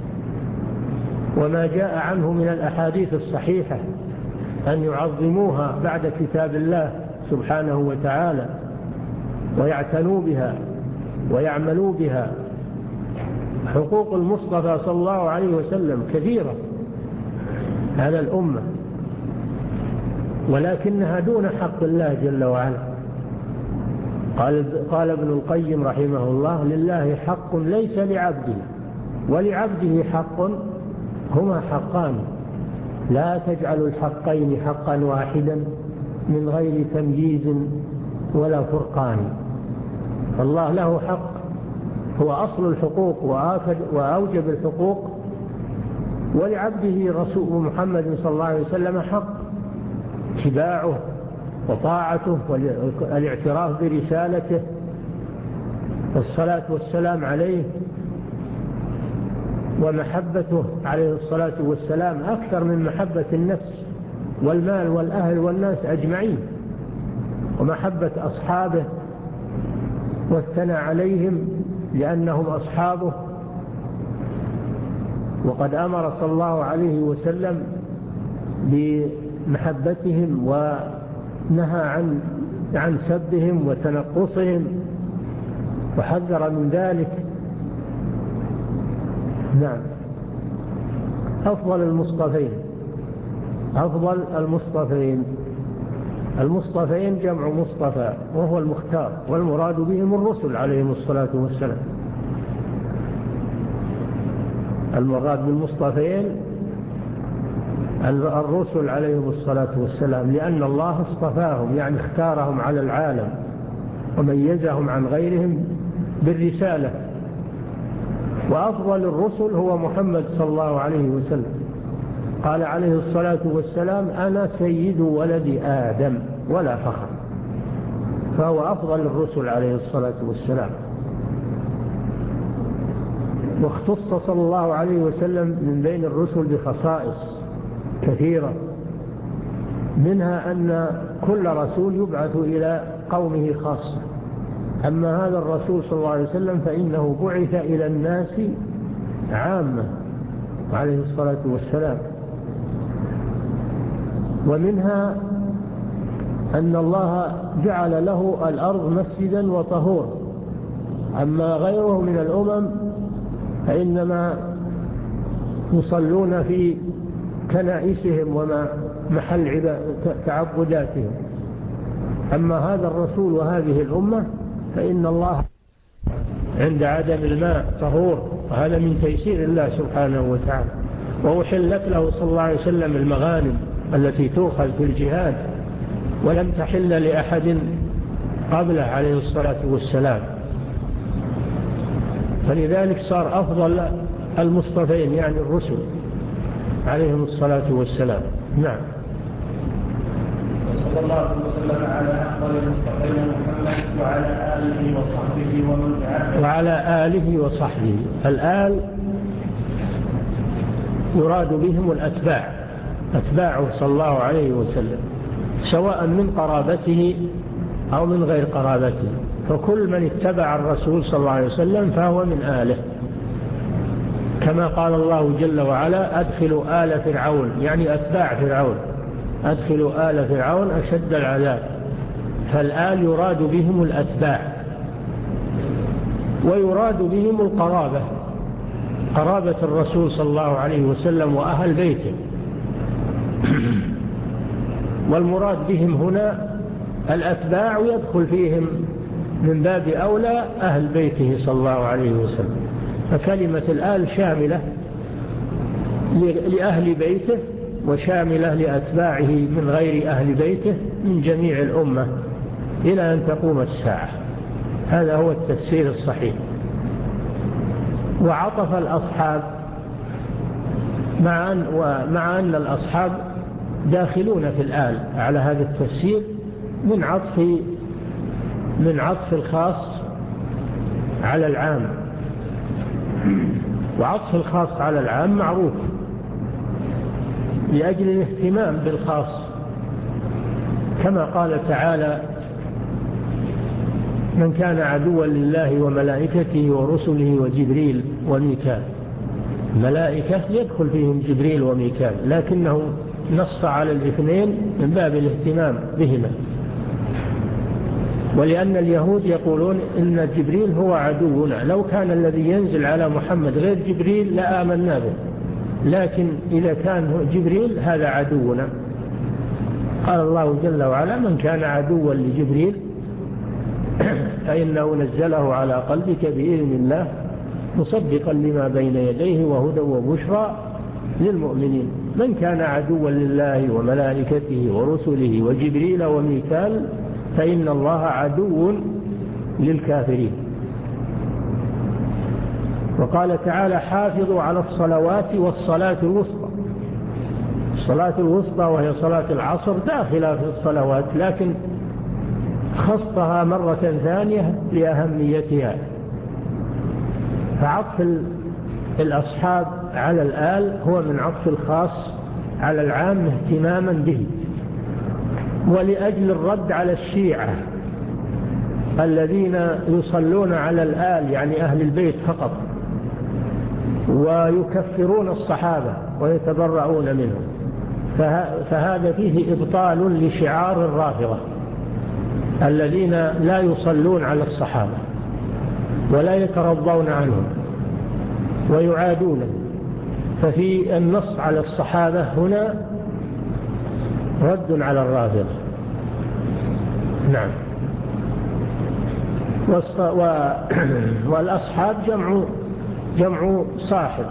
وما جاء عنه من الأحاديث الصحيحة، أن يعظموها بعد كتاب الله سبحانه وتعالى ويعتنوا بها ويعملوا بها. حقوق المصطفى صلى الله عليه وسلم كثيرة على الأمة، ولكنها دون حق الله جل وعلا. قال, قال ابن القيم رحمه الله: لله حق ليس لعبده، ولعبده حق هما حقان، لا تجعل الحقين حقا واحدا من غير تمييز ولا فرقان. الله له حق هو أصل الحقوق وأوجب الحقوق، ولعبده رسول محمد صلى الله عليه وسلم حق اتباعه وطاعته والاعتراف برسالته والصلاة والسلام عليه، ومحبته عليه الصلاة والسلام أكثر من محبة النفس والمال والأهل والناس أجمعين، ومحبة أصحابه والثناء عليهم لأنهم أصحابه. وقد أمر صلى الله عليه وسلم بمحبتهم ونهى عن عن سبهم وتنقصهم وحذر من ذلك. نعم. أفضل المصطفين أفضل المصطفين المصطفين جمع مصطفى وهو المختار، والمراد بهم الرسل عليهم الصلاة والسلام. المراد بالمصطفين الرسل عليهم الصلاة والسلام، لأن الله اصطفاهم يعني اختارهم على العالم وميزهم عن غيرهم بالرسالة. وأفضل الرسل هو محمد صلى الله عليه وسلم. قال عليه الصلاة والسلام: أنا سيد ولد آدم ولا فخر. فهو أفضل الرسل عليه الصلاة والسلام. واختص صلى الله عليه وسلم من بين الرسل بخصائص كثيرة، منها أن كل رسول يبعث إلى قومه خاصة، أما هذا الرسول صلى الله عليه وسلم فإنه بعث إلى الناس عامة عليه الصلاة والسلام. ومنها أن الله جعل له الأرض مسجدا وطهورا، أما غيره من الأمم فإنما يصلون في كنائسهم وما محل تعبداتهم. أما هذا الرسول وهذه الأمة فإن الله عند عدم الماء طهور، وهذا من تيسير الله سبحانه وتعالى. وأحلت له صلى الله عليه وسلم المغانم التي تؤخذ في الجهاد، ولم تحل لأحد قبله عليه الصلاة والسلام، فلذلك صار أفضل المصطفين يعني الرسل عليهم الصلاة والسلام. نعم. صلى الله وسلم على أفضل المصطفين محمد وعلى آله وصحبه ومن تبعهم. وعلى آله وصحبه، الآل يراد بهم الأتباع، أتباعه صلى الله عليه وسلم، سواء من قرابته أو من غير قرابته، فكل من اتبع الرسول صلى الله عليه وسلم فهو من آله، كما قال الله جل وعلا: أدخلوا آل فرعون، يعني أتباع فرعون، أدخلوا آل فرعون أشد العذاب. فالآل يراد بهم الأتباع، ويراد بهم القرابة، قرابة الرسول صلى الله عليه وسلم وأهل بيته. والمراد بهم هنا الأتباع، ويدخل فيهم من باب أولى أهل بيته صلى الله عليه وسلم. فكلمة الآل شاملة لأهل بيته وشاملة لأتباعه من غير أهل بيته من جميع الأمة إلى أن تقوم الساعة. هذا هو التفسير الصحيح. وعطف الأصحاب مع أن, ومع أن الأصحاب داخلون في الآل على هذا التفسير من عطف من عطف الخاص على العام، وعطف الخاص على العام معروف لأجل الاهتمام بالخاص، كما قال تعالى: من كان عدوا لله وملائكته ورسله وجبريل وميكال. ملائكة يدخل فيهم جبريل وميكال، لكنه نص على الاثنين من باب الاهتمام بهما، ولأن اليهود يقولون إن جبريل هو عدونا، لو كان الذي ينزل على محمد غير جبريل لآمنا به، لكن إذا كان جبريل هذا عدونا. قال الله جل وعلا: من كان عدوا لجبريل فإنه نزله على قلبك بإذن الله مصدقا لما بين يديه وهدى وبشرى للمؤمنين. من كان عدوا لله وملائكته ورسله وجبريل وميكال فإن الله عدو للكافرين. وقال تعالى: حافظوا على الصلوات والصلاة الوسطى. الصلاة الوسطى وهي صلاة العصر داخلة في الصلوات، لكن خصها مرة ثانية لأهميتها. فعطف الأصحاب على الآل هو من عطف الخاص على العام اهتماما به، ولأجل الرد على الشيعة الذين يصلون على الآل يعني أهل البيت فقط، ويكفرون الصحابة ويتبرؤون منهم، فهذا فيه إبطال لشعار الرافضة الذين لا يصلون على الصحابة ولا يترضون عنهم ويعادونهم. ففي النص على الصحابة هنا رد على الرافضة. نعم. والأصحاب جمع جمع صاحب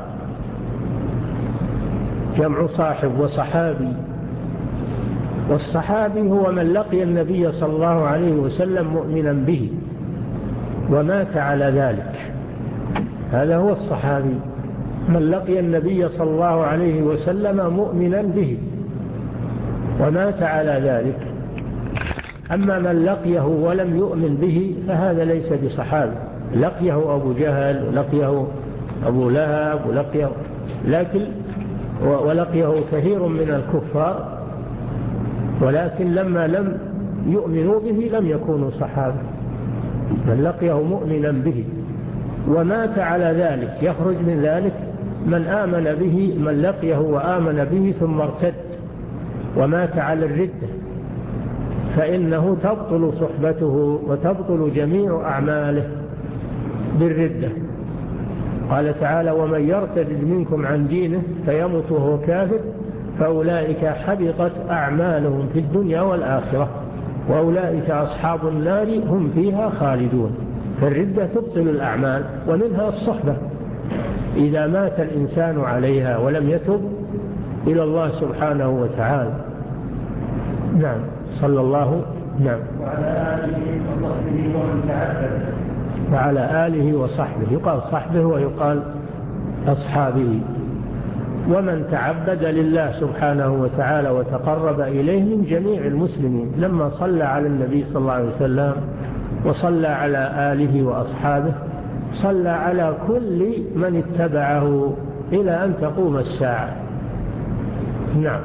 جمع صاحب وصحابي. والصحابي هو من لقي النبي صلى الله عليه وسلم مؤمنا به ومات على ذلك، هذا هو الصحابي، من لقي النبي صلى الله عليه وسلم مؤمنا به ومات على ذلك. أما من لقيه ولم يؤمن به فهذا ليس بصحابي، لقيه أبو جهل ولقيه أبو لهب ولقيه لكن ولقيه كثير من الكفار، ولكن لما لم يؤمنوا به لم يكونوا صحابة. من لقيه مؤمنا به ومات على ذلك يخرج من ذلك من آمن به، من لقيه وآمن به ثم ارتد ومات على الردة فإنه تبطل صحبته وتبطل جميع أعماله بالردة. قال تعالى: ومن يرتد منكم عن دينه فيمت وهو كافر فأولئك حبطت أعمالهم في الدنيا والآخرة وأولئك أصحاب النار هم فيها خالدون. فالردة تبطل الأعمال ومنها الصحبة إذا مات الإنسان عليها ولم يتب إلى الله سبحانه وتعالى. نعم. صلى الله. نعم. وعلى آله وصحبه ومن تعبد. وعلى آله وصحبه، يقال صحبه ويقال أصحابه. ومن تعبد لله سبحانه وتعالى وتقرب إليه من جميع المسلمين لما صلى على النبي صلى الله عليه وسلم وصلى على آله وأصحابه صلى على كل من اتبعه إلى أن تقوم الساعة. نعم.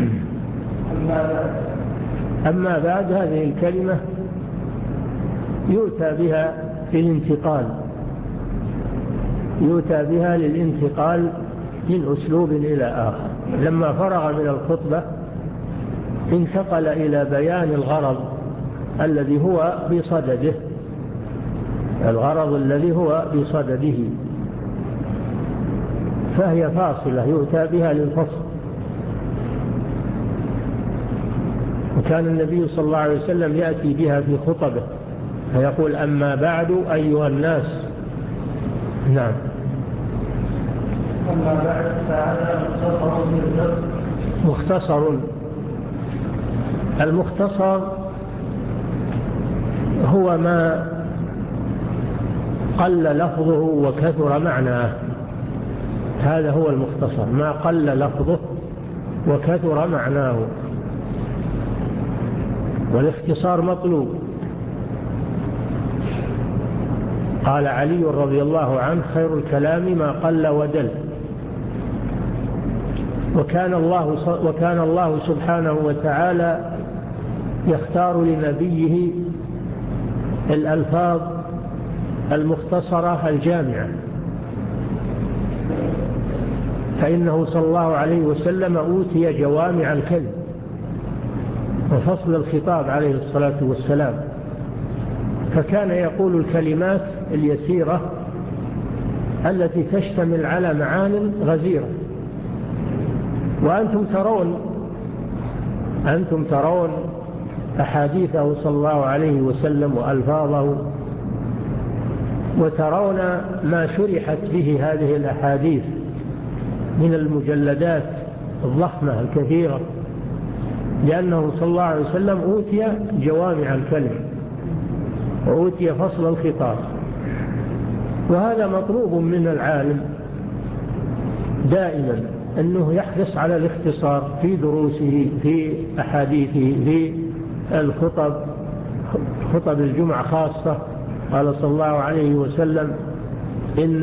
أما بعد، هذه الكلمة يؤتى بها في الانتقال، يؤتى بها للانتقال من أسلوب إلى آخر. لما فرغ من الخطبة انتقل إلى بيان الغرض الذي هو بصدده، الغرض الذي هو بصدده، فهي فاصلة يؤتى بها للفصل. وكان النبي صلى الله عليه وسلم يأتي بها في خطبه فيقول: أما بعد أيها الناس. نعم. أما بعد فهذا مختصر في الفقه. مختصر. المختصر هو ما قل لفظه وكثر معناه، هذا هو المختصر، ما قل لفظه وكثر معناه. والاختصار مطلوب. قال علي رضي الله عنه: خير الكلام ما قل ودل. وكان الله, وكان الله سبحانه وتعالى يختار لنبيه الألفاظ المختصرة الجامعة، فإنه صلى الله عليه وسلم أوتي جوامع الكلم وفصل الخطاب عليه الصلاة والسلام، فكان يقول الكلمات اليسيرة التي تشتمل على معان غزيرة. وأنتم ترون أنتم ترون أحاديثه صلى الله عليه وسلم وألفاظه، وترون ما شرحت به هذه الأحاديث من المجلدات الضخمة الكثيرة، لأنه صلى الله عليه وسلم أوتي جوامع الكلم وأوتي فصل الخطاب. وهذا مطلوب من العالم دائما، أنه يحرص على الاختصار في دروسه، في أحاديثه، في الخطب، خطب الجمعة خاصة. قال صلى الله عليه وسلم: إن,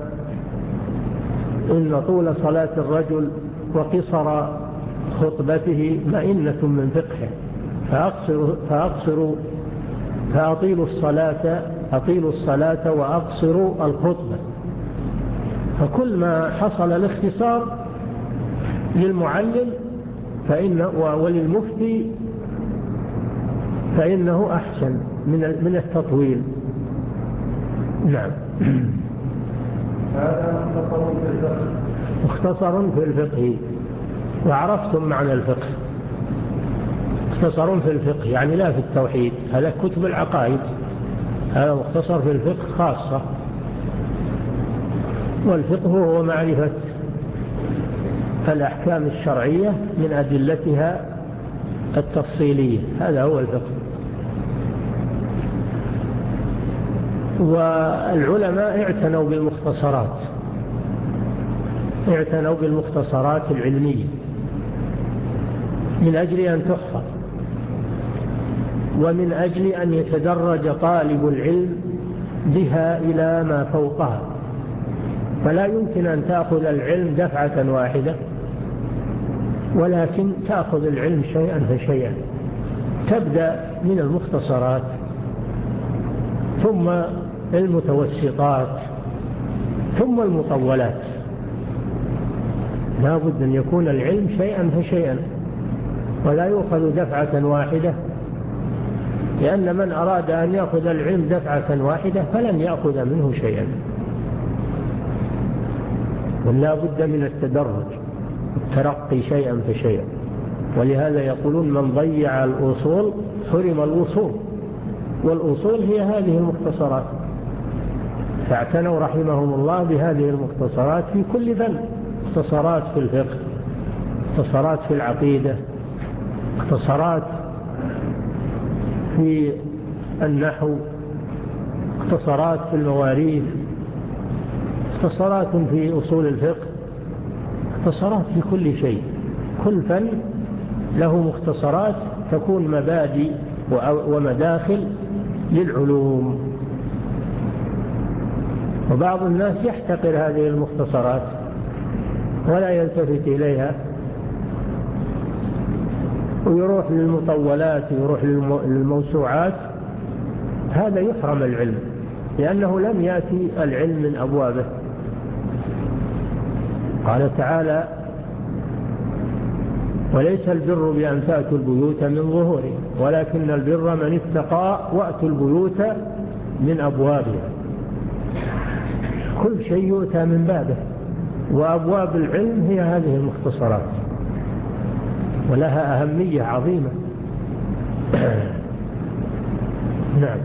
إن طول صلاة الرجل وقصر خطبته مئنة من فقهه، فأقصر فأقصر فأطيلوا الصلاة أطيلوا الصلاة وأقصروا الخطبة. فكل ما حصل الاختصار للمعلم فإن وللمفتي فإنه أحسن من من التطويل. نعم. هذا مختصر في الفقه. مختصر في الفقه. وعرفتم معنى الفقه. مختصر في الفقه يعني لا في التوحيد، هذا كتب العقائد، هذا مختصر في الفقه خاصة. والفقه هو معرفة الأحكام الشرعية من أدلتها التفصيلية، هذا هو الفقه. والعلماء اعتنوا بالمختصرات، اعتنوا بالمختصرات العلمية من أجل أن تحفظ، ومن أجل أن يتدرج طالب العلم بها إلى ما فوقها. فلا يمكن أن تأخذ العلم دفعة واحدة، ولكن تأخذ العلم شيئا فشيئا. تبدأ من المختصرات ثم المتوسطات ثم المطولات. لا بد أن يكون العلم شيئا فشيئا. ولا يؤخذ دفعة واحدة، لأن من أراد أن يأخذ العلم دفعة واحدة فلن يأخذ منه شيئا، ولا بد من التدرج، الترقي شيئا فشيئا. ولهذا يقولون من ضيع الأصول حرم الوصول، والأصول هي هذه المختصرات، فاعتنوا رحمهم الله بهذه المختصرات في كل فن، مختصرات في الفقه، مختصرات في العقيدة، مختصرات في النحو، مختصرات في المواريث، مختصرات في أصول الفقه، مختصرات في كل شيء. كل فن له مختصرات تكون مبادئ ومداخل للعلوم. وبعض الناس يحتقر هذه المختصرات ولا يلتفت إليها، ويروح للمطولات ويروح للموسوعات، هذا يحرم العلم، لأنه لم يأتي العلم من أبوابه. قال تعالى: وليس البر بأن تأتوا البيوت من ظهورها ولكن البر من اتقى وأتوا البيوت من أبوابها. كل شيء يؤتى من بابه، وأبواب العلم هي هذه المختصرات، ولها أهمية عظيمة. نعم.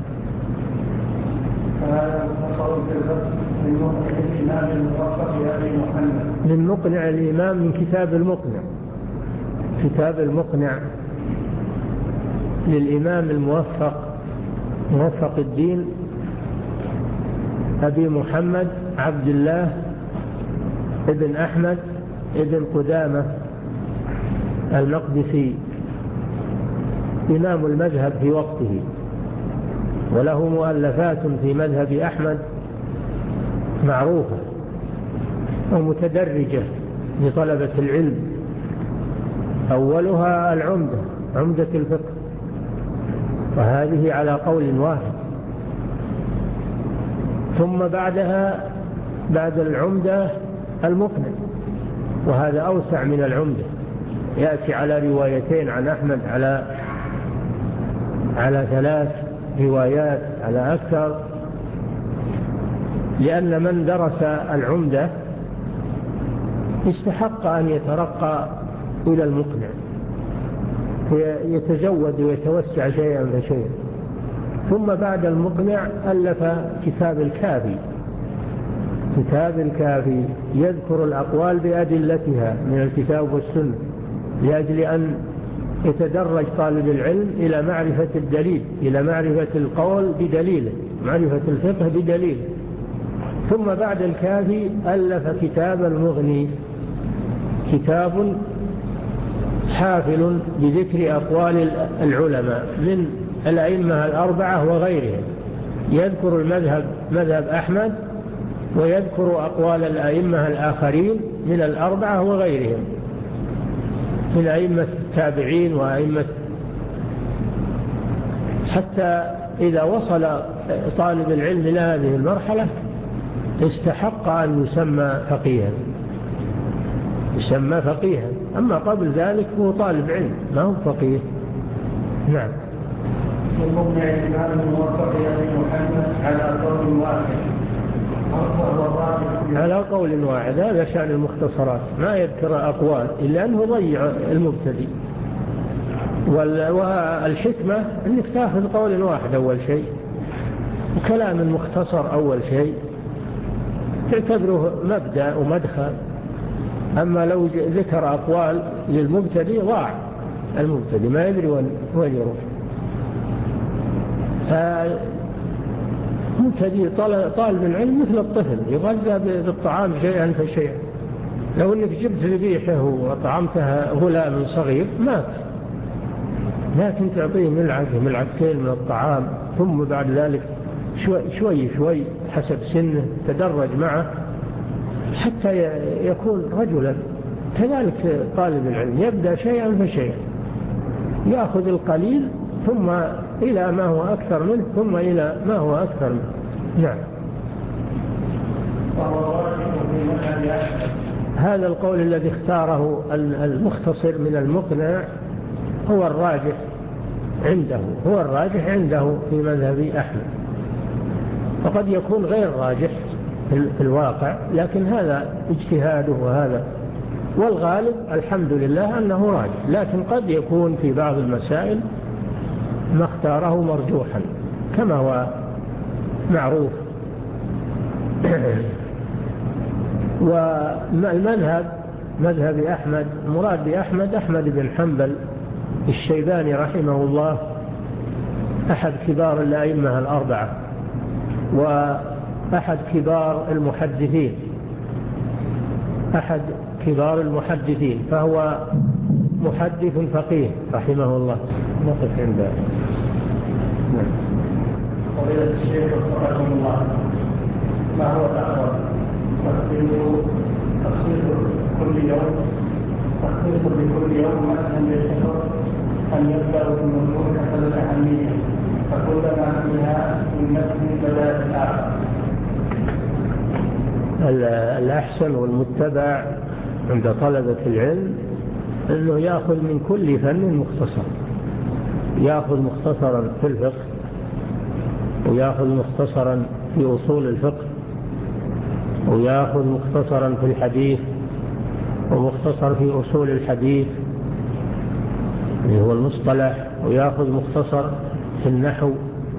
فهذا مختصر في الفقه من مقنع الإمام الموفق أبي محمد. من مقنع الإمام، من كتاب المقنع، كتاب المقنع للإمام الموفق موفق الدين أبي محمد عبد الله ابن أحمد ابن قدامة المقدسي، إمام المذهب في وقته، وله مؤلفات في مذهب أحمد معروفة ومتدرجة لطلبة العلم. أولها العمدة، عمدة الفقه، وهذه على قول واحد. ثم بعدها بعد العمدة المقنع، وهذا أوسع من العمدة، يأتي على روايتين عن أحمد، على على ثلاث روايات، على أكثر، لأن من درس العمدة استحق أن يترقى إلى المقنع، يتزود ويتوسع شيئا فشيئا. ثم بعد المقنع ألف كتاب الكافي، كتاب الكافي يذكر الأقوال بأدلتها من الكتاب والسنة، لأجل أن يتدرج طالب العلم إلى معرفة الدليل، إلى معرفة القول بدليله، معرفة الفقه بدليله. ثم بعد الكافي ألف كتاب المغني، كتاب حافل بذكر أقوال العلماء من الأئمة الأربعة وغيرهم، يذكر المذهب مذهب أحمد، ويذكر أقوال الأئمة الآخرين من الأربعة وغيرهم من أئمة التابعين وأئمة، حتى إذا وصل طالب العلم إلى هذه المرحلة استحق أن يسمى فقيها، يسمى فقيها. أما قبل ذلك هو طالب علم، ما هو فقيه. نعم. ومقنع الإمام الموفق أبي محمد على قول واحد، على قول واحد، هذا شأن المختصرات، ما يذكر أقوال إلا أنه ضيع المبتدئ. والحكمة أنك تأخذ قول واحد أول شيء، وكلام المختصر أول شيء تعتبره مبدأ ومدخل. أما لو ذكر أقوال للمبتدئ ضاع المبتدئ، ما يدري وين يروح. فمبتدئ طالب العلم مثل الطفل يغذى بالطعام شيئا فشيئا. لو أنك جبت ذبيحة وطعمتها غلام صغير مات، لكن تعطيه ملعقة ملعقتين من الطعام، ثم بعد ذلك شوي شوي, شوي حسب سنه تدرج معه حتى يكون رجلا. كذلك طالب العلم يبدأ شيئا فشيئا، يأخذ القليل ثم إلى ما هو أكثر منه، ثم إلى ما هو أكثر منه. نعم. هذا القول الذي اختاره المختصر من المقنع هو الراجح عنده هو الراجح عنده في مذهب أحمد، وقد يكون غير راجح في الواقع، لكن هذا اجتهاده وهذا، والغالب الحمد لله أنه راجح، لكن قد يكون في بعض المسائل ما اختاره مرجوحا كما هو معروف. والمذهب مذهب أحمد، مراد بأحمد أحمد بن حنبل الشيباني رحمه الله، أحد كبار الأئمة الأربعة وأحد كبار المحدثين أحد كبار المحدثين فهو محدث فقيه رحمه الله. نقف عنده. فضيلة الشيخ وفقكم الله، ما هو الأفضل؟ تخصيص تخصيص كل يوم تخصيص لكل يوم مثلا للحفظ أن يبدأ بالمنظور حسب الأهمية فكلما فيها من مثل بدأ الآخر؟ الأحسن والمتبع عند طلبة العلم أنه يأخذ من كل فن مختصر، يأخذ مختصرا في الفقه، ويأخذ مختصرا في أصول الفقه، ويأخذ مختصرا في الحديث، ومختصر في أصول الحديث اللي هو المصطلح، ويأخذ مختصر في النحو،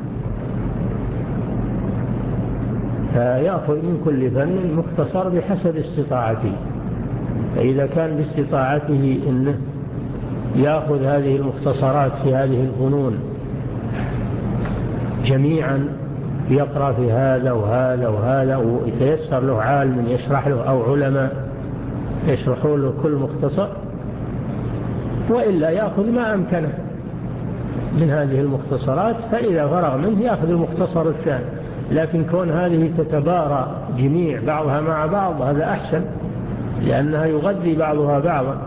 فيأخذ من كل فن مختصر بحسب استطاعته. فإذا كان باستطاعته أنه يأخذ هذه المختصرات في هذه الفنون جميعا، يقرأ في هذا وهذا وهذا، ويتيسر له عالم يشرح له أو علماء يشرحوا له كل مختصر، وإلا يأخذ ما أمكنه من هذه المختصرات، فإذا فرغ منه يأخذ المختصر الثاني. لكن كون هذه تتبارى جميع بعضها مع بعض هذا أحسن، لأنها يغذي بعضها بعضا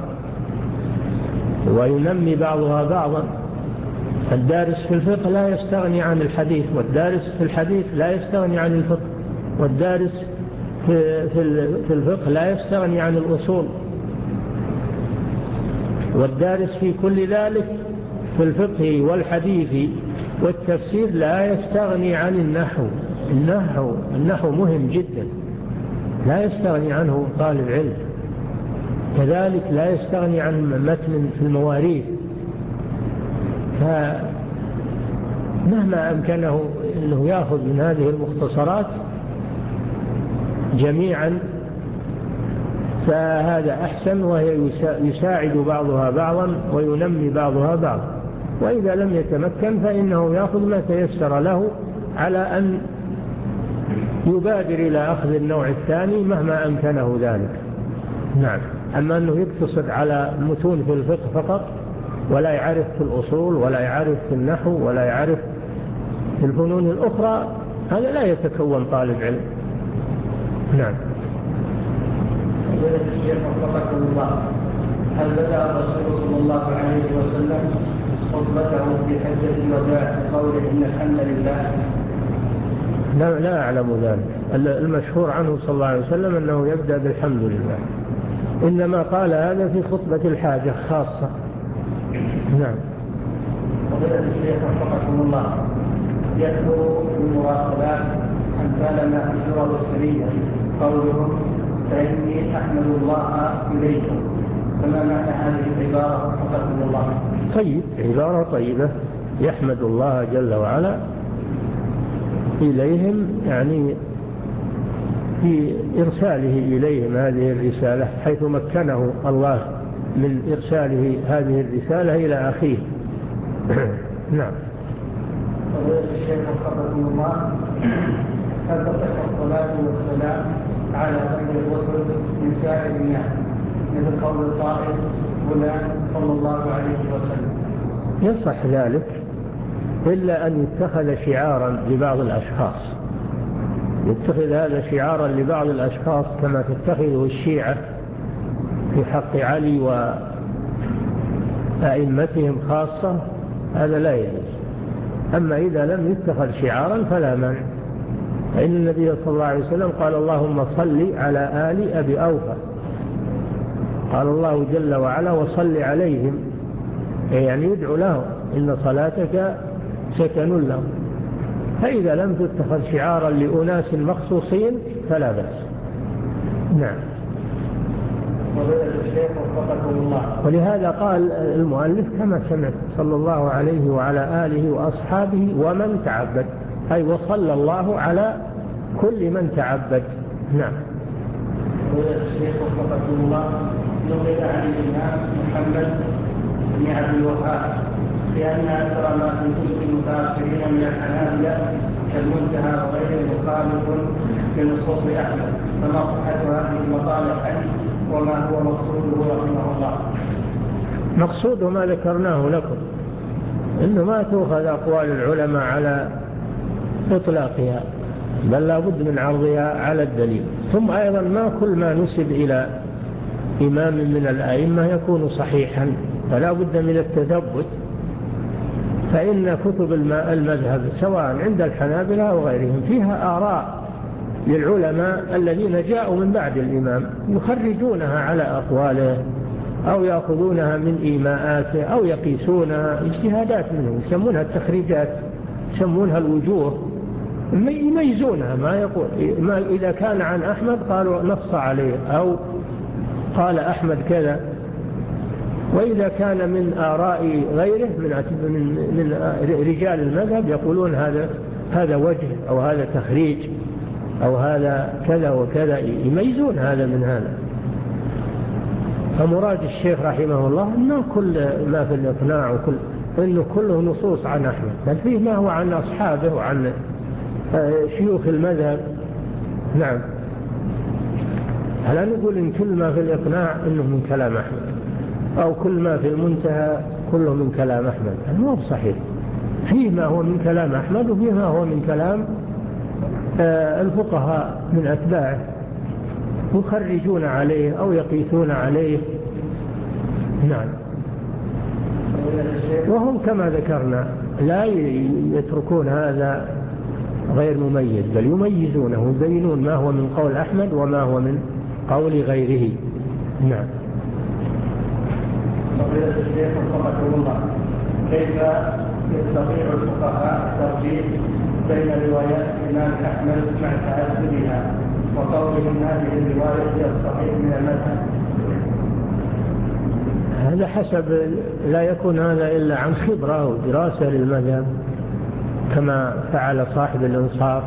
وينمي بعضها بعضا. الدارس في الفقه لا يستغني عن الحديث، والدارس في الحديث لا يستغني عن الفقه، والدارس في, في الفقه لا يستغني عن الأصول، والدارس في كل ذلك في الفقه والحديث والتفسير لا يستغني عن النحو. النحو النحو مهم جدا، لا يستغني عنه طالب علم. كذلك لا يستغني عن متن في المواريث، فمهما أمكنه أنه يأخذ من هذه المختصرات جميعا فهذا أحسن، وهي يساعد بعضها بعضا وينمي بعضها بعضا. وإذا لم يتمكن فإنه يأخذ ما تيسر له على أن يبادر إلى أخذ النوع الثاني مهما أمكنه ذلك. نعم. أما أنه يقتصد على متون في الفقه فقط ولا يعرف في الأصول ولا يعرف في النحو ولا يعرف في الفنون الأخرى، هذا لا يتكون طالب علم. نعم. فضيلة الشيخ وفقكم الله، هل بدأ الرسول صلى الله عليه وسلم خطبته في حجة الوداع بقوله إن الحمد لله؟ لا, لا أعلم ذلك. المشهور عنه صلى الله عليه وسلم أنه يبدأ بالحمد لله، إنما قال هذا في خطبة الحاجة خاصة. نعم. فضيلة الشيخ وفقكم الله، يكثر المراسلات أمثال ما في السور البصرية قولهم فإني أحمد الله إليكم، فما معنى هذه العبارة وفقكم الله؟ طيب، عبارة طيبة، يحمد الله جل وعلا إليهم، يعني في إرساله إليهم هذه الرسالة، حيث مكنه الله من إرساله هذه الرسالة إلى أخيه. نعم. فضيلة الشيخ وفقكم الله، هل تصح الصلاة والسلام على خير الرسل من سائر الناس مثل قول القائل فلان صلى الله عليه وسلم؟ يصح ذلك، إلا أن يتخذ شعارا لبعض الأشخاص، يتخذ هذا شعارا لبعض الأشخاص كما تتخذه الشيعة في حق علي وأئمتهم خاصة، هذا لا يجوز. أما إذا لم يتخذ شعارا فلا مانع، فإن النبي صلى الله عليه وسلم قال اللهم صل على آل أبي أوفى، قال الله جل وعلا وصل عليهم، يعني يدعو له إن صلاتك سكن له. فإذا لم تتخذ شعارا لأناس مخصوصين فلا بأس. نعم. ولهذا قال المؤلف كما سمعت صلى الله عليه وعلى آله وأصحابه ومن تعبد، أي وصلى الله على كل من تعبد. نعم. الشيخ وفقكم الله نقل عن الإمام محمد بن عبد الوهاب لأن أكثر ما في كتب المتأخرين من الحنابلة كالمنتهى وغيره مخالف لنصوص أحمد، فما صحة هذه المطالب عنه وما هو مقصوده رحمه الله؟ مقصوده ما ذكرناه لكم، إنه ما تؤخذ أقوال العلماء على إطلاقها، بل لا بد من عرضها على الدليل. ثم أيضا ما كل ما نسب إلى إمام من الأئمة يكون صحيحا، فلا بد من التثبت. فإن كتب المذهب سواء عند الحنابلة أو غيرهم فيها آراء للعلماء الذين جاءوا من بعد الإمام يخرجونها على أقواله أو يأخذونها من إيماءاته أو يقيسونها اجتهادات منهم، يسمونها التخريجات، يسمونها الوجوه، يميزونها. ما يقول ما إذا كان عن أحمد قالوا نص عليه أو قال أحمد كذا، وإذا كان من آراء غيره من من رجال المذهب يقولون هذا هذا وجه أو هذا تخريج أو هذا كذا وكذا، يميزون هذا من هذا. فمراد الشيخ رحمه الله ما كل ما في الإقناع وكل إنه كله نصوص عن أحمد، بل فيه ما هو عن أصحابه وعن شيوخ المذهب. نعم. هلا نقول إن كل ما في الإقناع إنه من كلام أحمد، أو كل ما في المنتهى كله من كلام أحمد، هذا مو صحيح. فيه ما هو من كلام أحمد وفيه ما هو من كلام الفقهاء من أتباعه يخرجون عليه أو يقيسون عليه. نعم. وهم كما ذكرنا لا يتركون هذا غير مميز، بل يميزونه ويبينون ما هو من قول أحمد وما هو من قول غيره. نعم. فضيلة الشيخ وفقكم الله، كيف يستطيع الفقهاء الترجيح بين روايات الإمام أحمد مع تعددها وقولهم هذه الرواية هي الصحيح من المذهب؟ هذا حسب، لا يكون هذا إلا عن خبرة ودراسة للمذهب كما فعل صاحب الإنصاف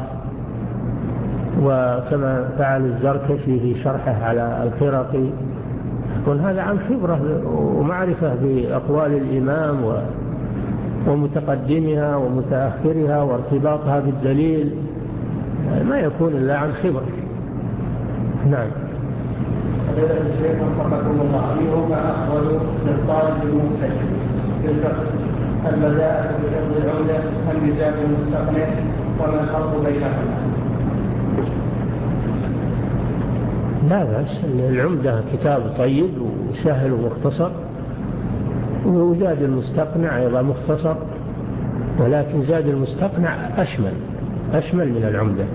وكما فعل الزركشي في شرحه على الخرقي، يكون هذا عن خبرة ومعرفة بأقوال الإمام ومتقدمها ومتأخرها وارتباطها بالدليل، ما يكون إلا عن خبرة. نعم. فضيلة الشيخ وفقكم الله، أيهما أفضل للطالب المبتدئ في الفقه، البداءة بحفظ العمدة أم بزاد المستقنع، وما الفرق بينهما؟ لا بأس، العمدة كتاب طيب وسهل ومختصر، وزاد المستقنع أيضا مختصر، ولكن زاد المستقنع أشمل أشمل من العمدة،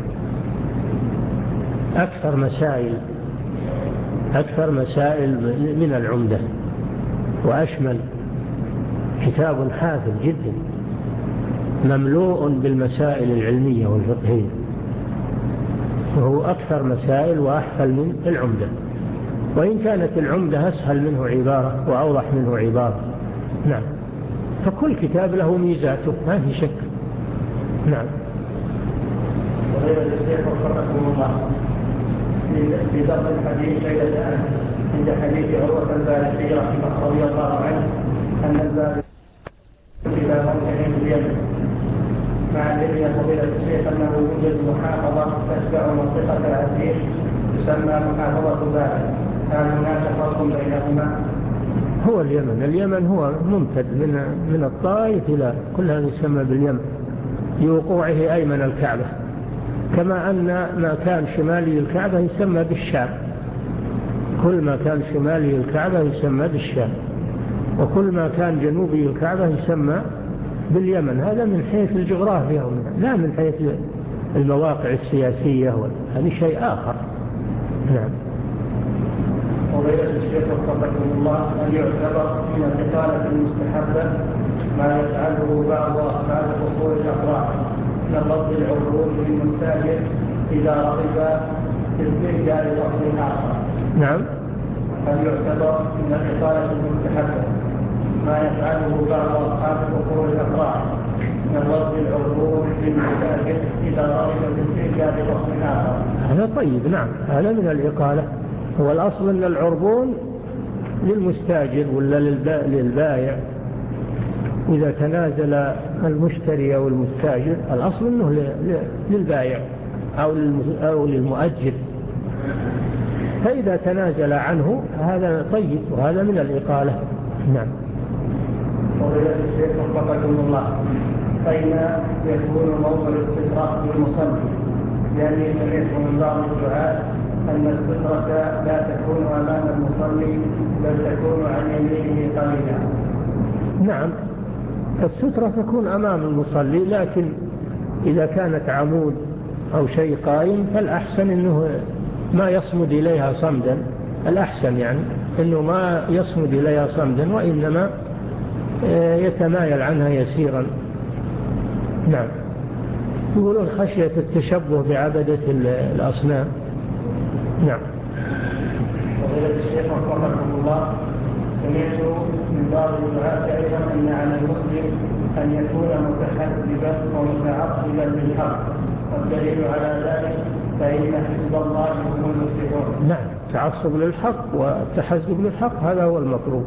أكثر مسائل أكثر مسائل من العمدة وأشمل. كتاب حافل جدا مملوء بالمسائل العلمية والفقهية، وهو أكثر مسائل وأحفل من العمدة، وإن كانت العمدة أسهل منه عبارة وأوضح منه عبارة. نعم. فكل كتاب له ميزاته ما في شك. نعم. وغير الشيخ وفقكم الله، في درس الحديث ليلة أمس عند حديث عروة البارقي رحمه رضي الله عنه أن البارقي إلى موقع في اليمن، مع العلم فضيلة الشيخ أنه يوجد محافظة تتبع منطقة العسير تسمى محافظة بارق، هل هناك فرق بينهما؟ هو اليمن اليمن هو ممتد من من الطائف إلى كل هذا يسمى باليمن، لوقوعه أيمن الكعبة، كما أن ما كان شمالي الكعبة يسمى بالشام، كل ما كان شمالي الكعبة يسمى بالشام، وكل ما كان جنوبي الكعبة يسمى باليمن. هذا من حيث الجغرافيا لا من حيث المواقع السياسية، هذا شيء آخر. نعم. وغير الشيخ وفقكم الله أن يعتبر من الإطالة المستحبة ما يفعله بعض أصحاب أصول الأفراح من لفظ العروض للمستاجر إذا رغب في استئجار لفظ آخر. نعم. هل يعتبر من الإطالة المستحبة ما يفعله بعض أصحاب أصول الأفراح من لفظ العروض للمستاجر إذا رغب في استئجار لفظ آخر؟ هذا طيب. نعم، هذا من الإقالة. هو الأصل أن العربون للمستاجر ولا للبائع. إذا تنازل المشتري أو المستاجر الأصل أنه للبائع أو للمؤجر، فإذا تنازل عنه هذا طيب، وهذا من الإقالة. نعم. فضيلة الشيخ وفقكم الله، أين يكون موضع السترة للمصلي؟ لأني سمعت من بعض الدعاة أن السترة لا تكون أمام المصلي بل تكون عن يمينه قليلا. نعم، السترة تكون أمام المصلي، لكن إذا كانت عمود أو شيء قائم فالأحسن أنه ما يصمد إليها صمدا. الأحسن يعني أنه ما يصمد إليها صمدا، وإنما يتمايل عنها يسيرا. نعم. يقولون خشية التشبه بعبدة الأصنام. نعم. وقال الشيخ وفقكم الله، سمعت من بعض الدعاة أيضا أن على المسلم أن يكون متحزبا ومتعصبا للحق، والدليل على ذلك فإن حزب الله هم المفلحون. نعم، تعصب للحق والتحزب للحق هذا هو المطلوب،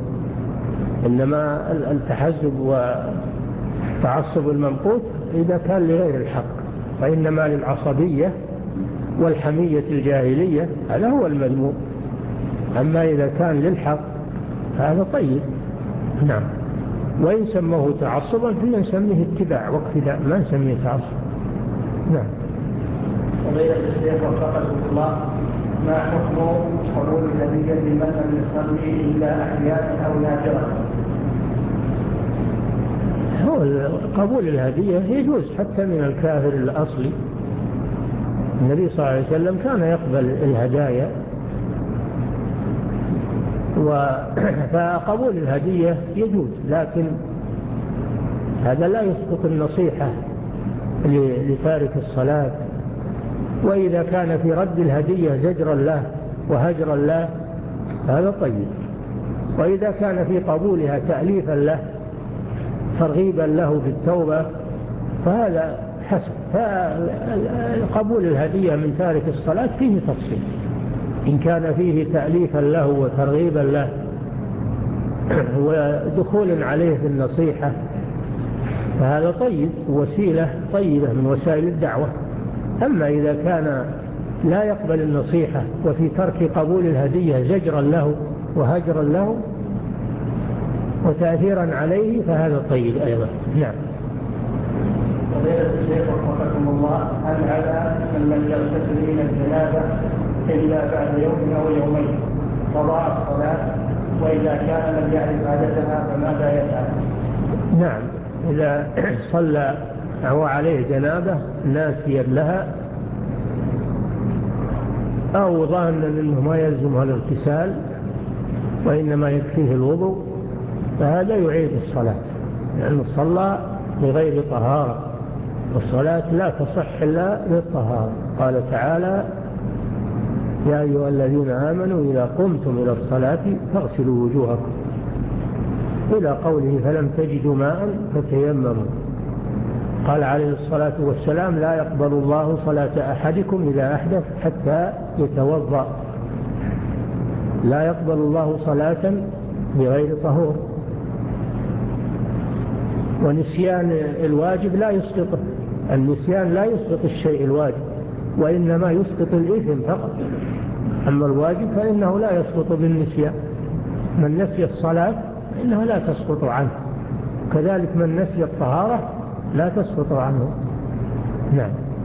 إنما التحزب وتعصب الممقوت إذا كان لغير الحق، وإنما للعصبية والحمية الجاهلية هذا هو المذموم. أما إذا كان للحق هذا طيب. نعم. وإن سموه تعصبا فنسميه اتباع واقتداء، ما نسميه تعصب. نعم. فضيلة الشيخ وفقكم الله، ما حكم قبول الهدية لمن لم يصلي إلا أحيانا أو نادرا؟ هو قبول الهدية يجوز حتى من الكافر الأصلي. النبي صلى الله عليه وسلم كان يقبل الهدايا، فقبول الهدية يجوز، لكن هذا لا يسقط النصيحة لتارك الصلاة. وإذا كان في رد الهدية زجرا له وهجرا له هذا طيب، وإذا كان في قبولها تأليفا له ترغيبا له في التوبة فهذا حسن. فقبول الهدية من تارك الصلاة فيه تفصيل، إن كان فيه تأليفا له وترغيبا له ودخول عليه في النصيحة فهذا طيب، وسيلة طيبة من وسائل الدعوة. أما إذا كان لا يقبل النصيحة وفي ترك قبول الهدية زجرا له وهجرا له وتأثيرا عليه فهذا طيب أيضا. نعم. فضيلة الشيخ وفقكم الله، هل على من لم يغتسل من الجنابة إلا بعد يوم أو يومين قضاء الصلاة؟ وإذا كان لم يعرف عادتها فماذا يفعل؟ نعم، إذا صلى أو عليه جنابة ناسيا لها أو ظانا أنه ما يلزم الاغتسال وإنما يكفيه الوضوء فهذا يعيد الصلاة، لأنه صلى بغير طهارة، والصلاة لا تصح إلا بالطهارة. قال تعالى: يا أيها الذين آمنوا إذا قمتم إلى الصلاة فاغسلوا وجوهكم، إلى قوله فلم تجدوا ماء فتيمموا. قال عليه الصلاة والسلام: لا يقبل الله صلاة أحدكم إذا أحدث حتى يتوضأ. لا يقبل الله صلاة بغير طهور. ونسيان الواجب لا يسقطه، النسيان لا يسقط الشيء الواجب، وإنما يسقط الإثم فقط. أما الواجب فإنه لا يسقط بالنسيان. من نسي الصلاة فإنه لا تسقط عنه، كذلك من نسي الطهارة لا تسقط عنه. نعم.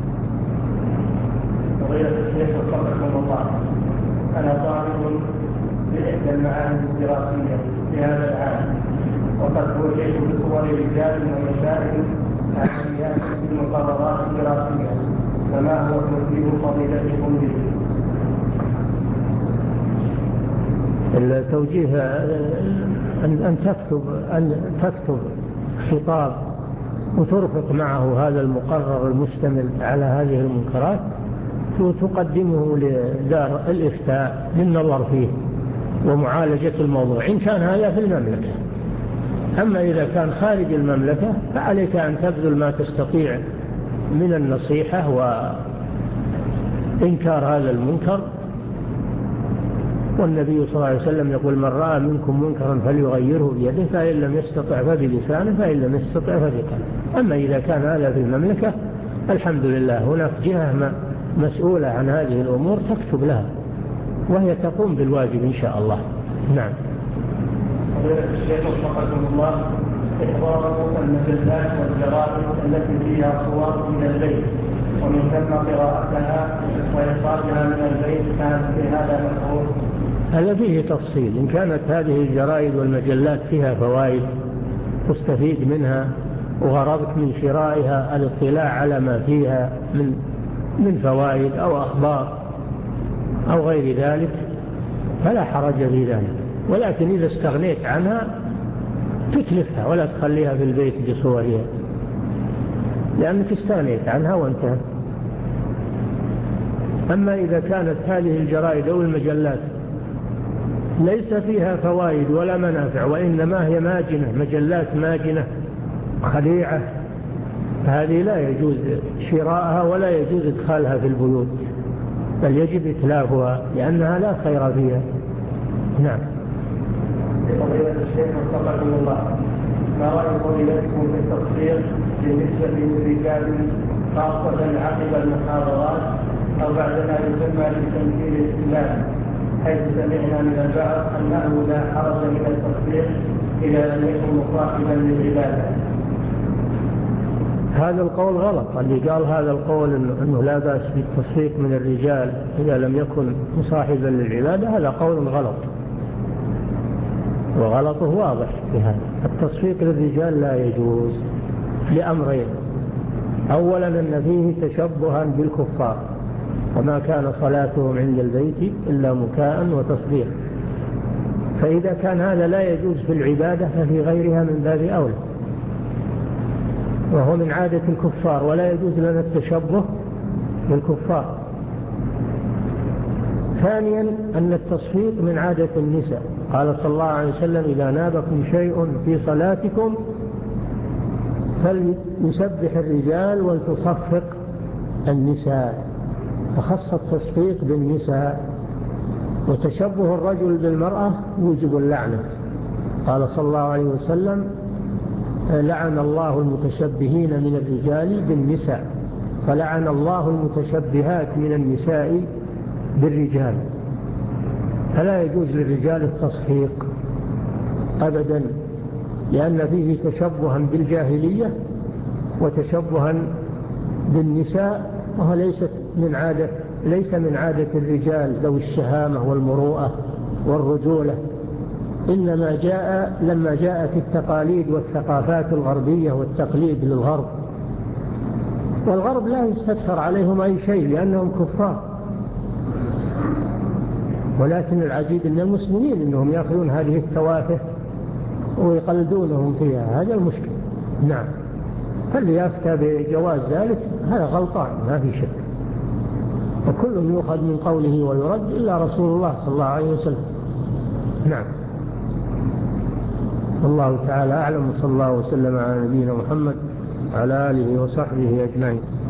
فضيلة الشيخ وفقكم الله، أنا طالب في إحدى المعاهد الدراسية في هذا العام، وقد وجدت بصور رجال ونساء عاليات في المقررات الدراسية، فما هو توجيه فضيلتكم به؟ التوجيه أن تكتب أن تكتب خطاب وترفق معه هذا المقرر المشتمل على هذه المنكرات وتقدمه لدار الإفتاء للنظر فيه ومعالجة الموضوع إن كان هذا في المملكة. أما إذا كان خارج المملكة فعليك أن تبذل ما تستطيع من النصيحة وإنكار هذا المنكر. والنبي صلى الله عليه وسلم يقول: من رأى منكم منكرا فليغيره بيده، فإن لم يستطع فبلسانه، فإن لم يستطع فبقلبه. أما إذا كان هذا في المملكة الحمد لله هناك جهة مسؤولة عن هذه الأمور تكتب لها وهي تقوم بالواجب إن شاء الله. نعم. فضيلة الشيخ وفقكم الله، إحضار المجلات والجرائد التي فيها صور من البيت ومن ثم قراءتها وإخراجها من البيت كان في هذا مكروه؟ هذا فيه تفصيل. إن كانت هذه الجرائد والمجلات فيها فوائد تستفيد منها وغرضت من شرائها الاطلاع على ما فيها من من فوائد أو أخبار أو غير ذلك فلا حرج في ذلك. ولكن إذا استغنيت عنها تتلفها ولا تخليها في البيت بصورها، لأنك استغنيت عنها وانتهت. أما إذا كانت هذه الجرائد أو المجلات ليس فيها فوائد ولا منافع وإنما هي ماجنة، مجلات ماجنة خليعة، هذه لا يجوز شراءها ولا يجوز إدخالها في البيوت، بل يجب إتلافها لأنها لا خير فيها. نعم. فضيلة الشيخ وفقكم الله، ما رأي فضيلتكم في التصفيق بالنسبة للرجال خاصة عقب المحاضرات أو بعدما يسمى بالتمثيل الإسلامي، حيث سمعنا من البعض أنه لا حرج من التصفيق إذا لم يكن مصاحبا للعبادة؟ هذا القول غلط. اللي قال هذا القول أنه لا بأس بالتصفيق من الرجال إذا لم يكن مصاحبا للعبادة هذا قول غلط، وغلطه واضح في هذا. التصفيق للرجال لا يجوز لأمرين: أولا أن فيه تشبها بالكفار وما كان صلاتهم عند البيت إلا مكاء وتصديق، فإذا كان هذا لا يجوز في العبادة ففي غيرها من باب أولى، وهو من عادة الكفار ولا يجوز لنا التشبه بالكفار. ثانيا أن التصفيق من عادة النساء، قال صلى الله عليه وسلم: إذا نابكم شيء في صلاتكم فليسبح الرجال ولتصفق النساء، فخص التصفيق بالنساء. وتشبه الرجل بالمرأة يوجب اللعنة، قال صلى الله عليه وسلم: لعن الله المتشبهين من الرجال بالنساء، فلعن الله المتشبهات من النساء بالرجال. فلا يجوز للرجال التصفيق أبدا، لأن فيه تشبها بالجاهلية وتشبها بالنساء، وهو ليست من عادة ليس من عادة الرجال ذوي الشهامة والمروءة والرجولة، إنما جاء لما جاءت التقاليد والثقافات الغربية والتقليد للغرب، والغرب لا يستكثر عليهم أي شيء لأنهم كفار. ولكن العجيب أن المسلمين أنهم يأخذون هذه التوافه ويقلدونهم فيها، هذا المشكلة. نعم. فاللي يفتى بجواز ذلك هذا غلطان ما في شك، وكل يؤخذ من قوله ويرد إلا رسول الله صلى الله عليه وسلم. نعم. الله تعالى أعلم، صلى الله وسلم على نبينا محمد وعلى آله وصحبه أجمعين.